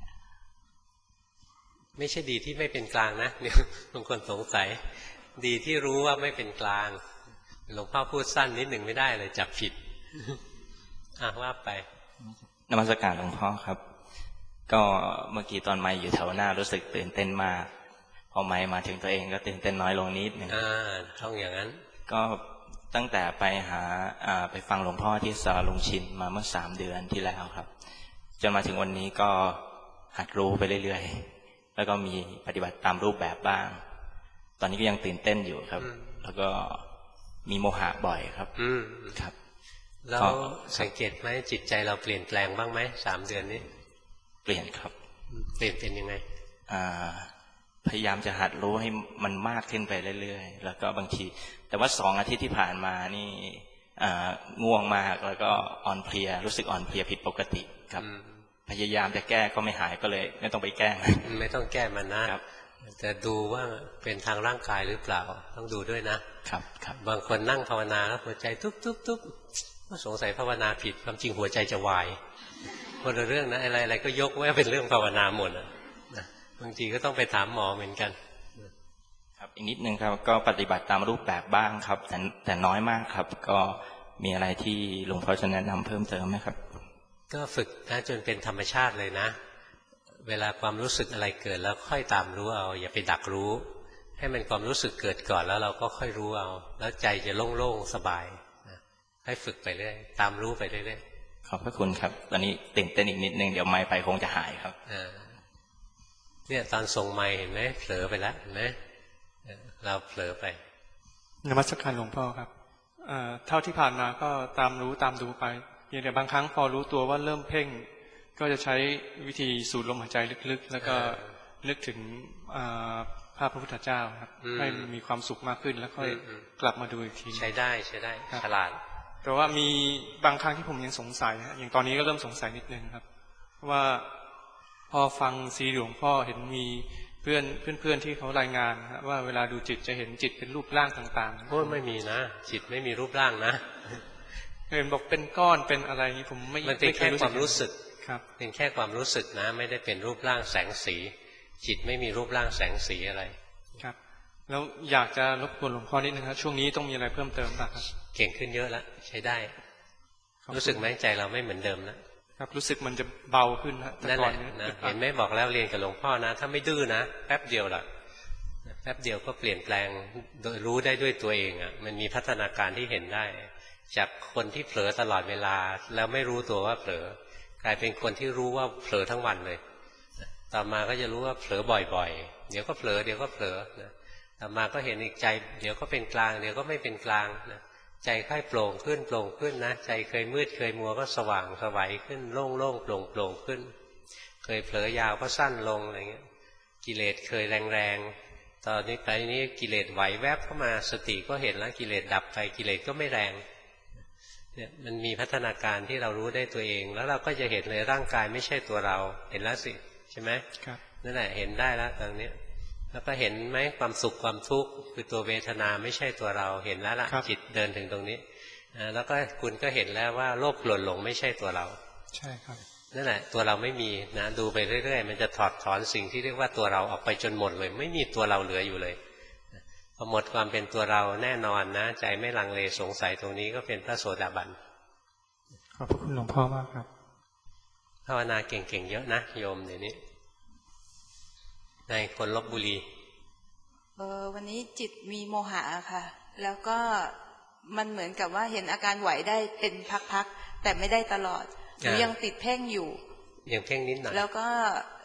Speaker 1: ไม่ใช่ดีที่ไม่เป็นกลางนะเนี่ยบางคนสงสัยดีที่รู้ว่าไม่เป็นกลางหลวงพ่อพูดสั้นนิดหนึ่งไม่ได้เลยจับผิดอ่ะว่าไป
Speaker 19: นมัสการหลวงพ่อครับก็เมื่อกี้ตอนไมค์อยู่แถวหน้ารู้สึกตื่นเต้นมากพอไมค์มาถึงตัวเองก็ตื่นเต้นน้อยลงนิดหนึ่ง
Speaker 1: อ่าต้องอย่างนั้น
Speaker 19: ก็ตั้งแต่ไปหาอ่าไปฟังหลวงพ่อที่สาลุงชินมาเมื่อสามเดือนที่แล้วครับจนมาถึงวันนี้ก็หัดรู้ไปเรื่อยๆแล้วก็มีปฏิบัติตามรูปแบบบ้างตอนนี้ก็ยังตื่นเต้นอยู่ครับแล้วก็มีโมหะบ่อยครับ
Speaker 1: อืม
Speaker 19: ครับ
Speaker 1: แล้วสังเกตไหมจิตใจเราเปลี่ยนแปลงบ้างไหมสามเดือนนี้
Speaker 19: เปลี่ยนครับ
Speaker 1: เปลี่ยนเป็นยังไง
Speaker 19: อ่าพยายามจะหัดรู้ให้มันมากขึ้นไปเรื่อยๆแล้วก็บางทีแต่ว่าสองอาทิตย์ที่ผ่านมานี่ง่วงมากแล้วก็อ่อนเพลียรู้สึกอ่อนเพลียผิดปกติครับพยายามจะแก้ก็ไม่หายก็เลยไม่ต้องไปแก้
Speaker 1: ไม่ต้องแก้มันนะแต่ดูว่าเป็นทางร่างกายหรือเปล่าต้องดูด้วยนะครับครับบางคนนั่งภาวนาแล้วหัวใจทุบทุบทุบก็สงสัยภาวนาผิดความจริงหัวใจจะวายคนละเรื่องนะอะไรอะไรก็ยกไว้เป็นเรื่องภาวนาหมดนะบางทีก็ต้องไปถามหมอเหมือนกัน
Speaker 19: ครับอีกนิดนึงครับก็ปฏิบัติตามรูปแบบบ้างครับแต่แต่น้อยมากครับก็มีอะไรที่หลวงพ่อจะแนะนำเพิ่มเติมไหมครับ
Speaker 1: ก็ฝึกนะจนเป็นธรรมชาติเลยนะเวลาความรู้สึกอะไรเกิดแล้วค่อยตามรู้เอาอย่าไปดักรู้ให้มันความรู้สึกเกิดก่อนแล้วเราก็ค่อยรู้เอาแล้วใจจะโล่งๆสบายให้ฝึกไปเรื่อยตามรู้ไปเรื่อย
Speaker 19: ขอบพระคุณครับตอนนี้ตื่นเต้นอีกนิดนึงเดี๋ยวไมค์ไปคงจะหายครับ
Speaker 1: เนี่ยตอนส่งไมค์เห็นไหมเผลอไปแล้วเห็นไหมเราเผลอไป
Speaker 20: นมัสการหลวงพ่อครับเท่าที่ผ่านมาก็ตามรู้ตามดูไปเพียงแต่บางครั้งพอรู้ตัวว่าเริ่มเพ่งก็จะใช้วิธีสูดลมหายใจลึกๆแล้วก็นึกถึงภาพพระพุทธเจ้าครับให้มีความสุขมากขึ้นแล้วค่อยกลับมาดูอีกที
Speaker 1: ใช้ได้ใช้ได้ฉลาด
Speaker 20: แต่ว่ามีบางครั้งที่ผมยังสงสัยอย่างตอนนี้ก็เริ่มสงสัยนิดนึงครับว่าพอฟังซีหลวงพ่อเห็นมีเพื่อนเพื่อนๆที่เขารายงานว่าเวลาดูจิตจะเห็นจิตเป็นรูปร่างต่างๆ
Speaker 1: โอ้ไม่มีนะจิตไม่มีรูปร่างนะ
Speaker 20: เห็นบอกเป็นก้อนเป็นอะไรนี้ผมไม่
Speaker 1: มันเป็นแค่ความรู้สึก
Speaker 20: ครับ
Speaker 1: เป็นแค่ความรู้สึกนะไม่ได้เป็นรูปร่างแสงสีจิตไม่มีรูปร่างแสงสีอะไร
Speaker 20: ครับแล้วอยากจะรบกวนหลวงพ่อนิดนึงครับช่วงนี้ต้องมีอะไรเพิ่มเติมป่ะครับ
Speaker 1: เก่งขึ้นเยอะแล้วใช้ได้รู้สึกไหมใจเราไม่เหมือนเดิมนะครับ
Speaker 20: รู้สึกมันจะเบาขึ้นนะ
Speaker 1: แต่ก่อนนะเห็นไหมบอกแล้วเรียนกับหลวงพ่อนะถ้าไม่ดื้อนะแป๊บเดียวล่ะแป๊บเดียวก็เปลี่ยนแปลงโดยรู้ได้ด้วยตัวเองอ่ะมันมีพัฒนาการที่เห็นได้จากคนที่เผลอตลอดเวลาแล้วไม่รู้ตัวว่าเผลอกลายเป็นคนที่รู้ว่าเผลอทั้งวันเลยต่อมาก็จะรู้ว่าเผลอบ่อยๆเดี๋ยวก็เผลอเดี๋ยวก็เผลอนะต่อมาก็เห็นอีกใจเดี๋ยวก็เป็นกลางเดี๋ยวก็ไม่เป็นกลางนะใจค่อยโปร่งขึ้นโปร่งขึ้นนะใจเคยมืดเคยมัวก็สว่างสวัยขึ้นโล่งโล่งโปร่งโปร่งขึ้นเคยเผลอยาวก็สั้นลงอะไรเงี้ยกิเลสเคยแรงๆตอนนี้ไปนี้กิเลสไหวแวบเข้ามาสติก็เห็นแล้วกิเลสดับไปกิเลสก็ไม่แรงเนี่ยมันมีพัฒนาการที่เรารู้ได้ตัวเองแล้วเราก็จะเห็นเลยร่างกายไม่ใช่ตัวเราเห็นแล้วสิใช่ไหมครับนั่นแหละเห็นได้แล้วตรงนี้แล้วก็เห็นไหมความสุขความทุกข์คือตัวเวทนาไม่ใช่ตัวเราเห็นแล้วล่ะจิตเดินถึงตรงนี้แล้วก็คุณก็เห็นแล้วว่าโลภโกรธหลงไม่ใช่ตัวเรา
Speaker 20: ใช่ครับ
Speaker 1: นั่นแหละตัวเราไม่มีนะดูไปเรื่อยๆมันจะถอดถอนสิ่งที่เรียกว่าตัวเราออกไปจนหมดเลยไม่มีตัวเราเหลืออยู่เลยพอหมดความเป็นตัวเราแน่นอนนะใจไม่ลังเลสงสัยตรงนี้ก็เป็นพระโสดาบัน
Speaker 20: ขอบพระคุณหลวงพ่อมากครับ
Speaker 1: ภาวนาเก่งๆเยอะนะโยมเดี๋ยวนี้ในคนลพบุรี
Speaker 21: เออวันนี้จิตมีโมหะค่ะแล้วก็มันเหมือนกับว่าเห็นอาการไหวได้เป็นพักๆแต่ไม่ได้ตลอดหนูยังติดเพ่งอยู่
Speaker 1: ยังเพ่งนิดหน่อย
Speaker 21: แล้วก็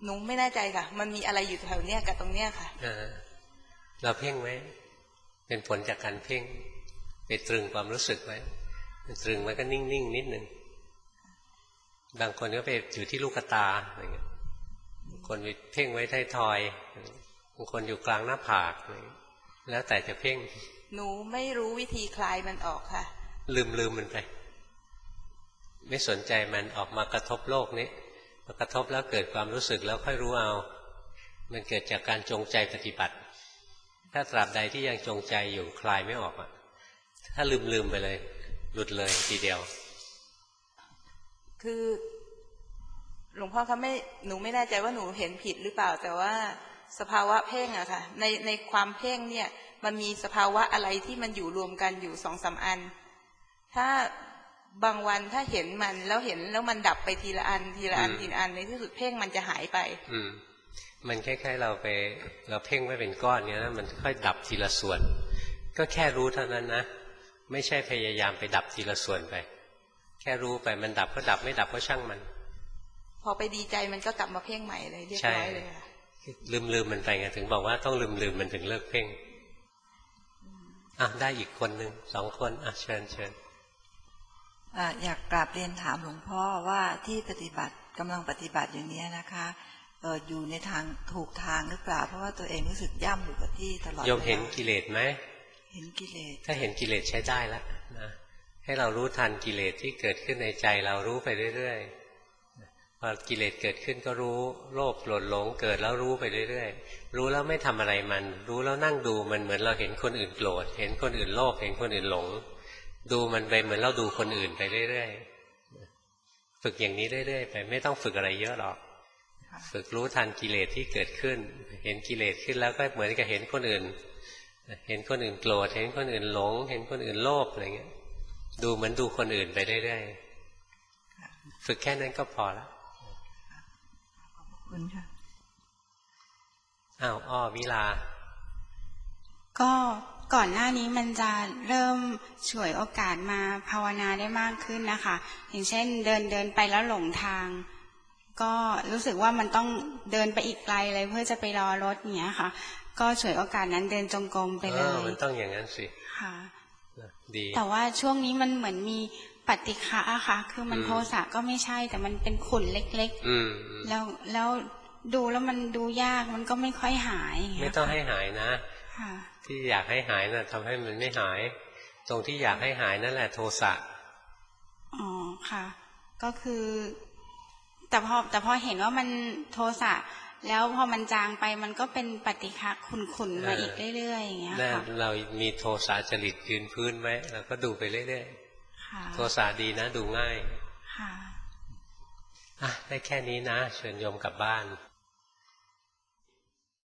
Speaker 21: หนูไม่แน่ใจค่ะมันมีอะไรอยู่แถวเนี้ยกับตรงเนี้ยค่ะ
Speaker 1: เราเพ่งไหมเป็นผลจากการเพ่งไปตรึงความรู้สึกไว้ตรึงไว้ก็นิ่งๆนิดหนึ่งบางคนก็ไปอยู่ที่ลูกตาอะไรเงี้ยบางคนไปเพ่งไว้ท้ายทอยบางคนอยู่กลางหน้าผากแล้วแต่จะเพ่ง
Speaker 21: หนูไม่รู้วิธีคลายมันออกค่ะ
Speaker 1: ลืมลืมมันไปไม่สนใจมันออกมากระทบโลกนี้พอกระทบแล้วเกิดความรู้สึกแล้วค่อยรู้เอามันเกิดจากการจงใจปฏิบัติถ้าตราบใดที่ยังจงใจอยู่คลายไม่ออกอ่ะถ้าลืมลืมไปเลยหลุดเลยทีเดียว
Speaker 21: คือหลวงพ่อเขาไม่หนูไม่แน่ใจว่าหนูเห็นผิดหรือเปล่าแต่ว่าสภาวะเพ่งอะค่ะในในความเพ่งเนี่ยมันมีสภาวะอะไรที่มันอยู่รวมกันอยู่สองสามอันถ้าบางวันถ้าเห็นมันแล้วเห็นแล้วมันดับไปทีละอันทีละอันทีละอันในที่สุดเพ่งมันจะหายไปอืม
Speaker 1: มันคล้ายๆเราไปเราเพ่งไว้เป็นก้อนเนี้ยนะมันค่อยดับทีละส่วนก็แค่รู้เท่านั้นนะไม่ใช่พยายามไปดับทีละส่วนไปแค่รู้ไปมันดับก็ดับไม่ดับก็ช่างมัน
Speaker 21: พอไปดีใจมันก็กลับมาเพ่งใหม่เลยเรียบร้อยเลยค่ะ
Speaker 1: ลืมลืมมันไปไงถึงบอกว่าต้องลืมลืมมันถึงเลิกเพ่งอ่ะได้อีกคนหนึ่งสองคนอ่ะเชิญเชิญ
Speaker 2: อยากกราบเรียนถามหลวงพ่อว่าที่ปฏิบัติกำลังปฏิบัติอย่างนี้นะคะเอออยู่ในทางถูกทางหรือเปล่าเพราะว่าตัวเองรู้สึกย่ำอยู่กับที่ตลอด
Speaker 1: โยมเห็นกิเลสไหม
Speaker 2: เห็นกิเลส
Speaker 1: ถ้าเห็นกิเลสใช้ได้แล้วนะให้เรารู้ทันกิเลสที่เกิดขึ้นในใจเรารู้ไปเรื่อยๆพอกิเลสเกิดขึ้นก็รู้โลภโกรธหลงเกิดแล้วรู้ไปเรื่อยๆรู้แล้วไม่ทำอะไรมันรู้แล้วนั่งดูมันเหมือนเราเห็นคนอื่นโกรธเห็นคนอื่นโลภเห็นคนอื่นหลงดูมันไปเหมือนเราดูคนอื่นไปเรื่อยๆฝึกอย่างนี้เรื่อยๆไปไม่ต้องฝึกอะไรเยอะหรอกฝึกรู้ทันกิเลสที่เกิดขึ้นเห็นกิเลสขึ้นแล้วก็เหมือนกับเห็นคนอื่นเห็นคนอื่นโกรธเห็นคนอื่นหลงเห็นคนอื่นโลภอะไรเงี้ยดูเหมือนดูคนอื่นไปเรื่อยๆฝึกแค่นั้นก็พอแล้ว
Speaker 2: ขอบคุณค่ะ
Speaker 1: อ้าวอ้อวิลา
Speaker 22: ก็ก่อนหน้านี้มันจะเริ่มฉวยโอกาสมาภาวนาได้มากขึ้นนะคะอย่างเช่นเดินเดินไปแล้วหลงทางก็รู้สึกว่ามันต้องเดินไปอีกไกลเลยเพื่อจะไปรอรถเนี้ยค่ะก็ฉวยโอกาสนั้นเดินจงกรมไปเลย
Speaker 1: มันต้องอย่างนั้นสิ
Speaker 22: ค่ะ
Speaker 1: ดี
Speaker 22: แต่ว่าช่วงนี้มันเหมือนมีปฏิฆะอะค่ะคือมันโทสะก็ไม่ใช่แต่มันเป็นขุ่นเล็กๆแล้วแล้วดูแล้วมันดูยากมันก็ไม่ค่อยหาย
Speaker 1: ไม่ต้องให้หายนะที่อยากให้หายน่ะทำให้มันไม่หายตรงที่อยากให้หายนั่นแหละโทสะ
Speaker 22: อ๋อค่ะก็คือแต่พอแต่พอเห็นว่ามันโทสะแล้วพอมันจางไปมันก็เป็นปฏิฆะขุ่นๆมาอีกเรื่อยๆอย่างเงี้ยค่ะ
Speaker 1: เรามีโทสะจริตยืนพื้นไหมเราก็ดูไปเรื่อยๆโทสะดีนะดูง่าย
Speaker 22: ค่ะ
Speaker 1: อ่ะได้แค่นี้นะเชิญโยมกลับบ้าน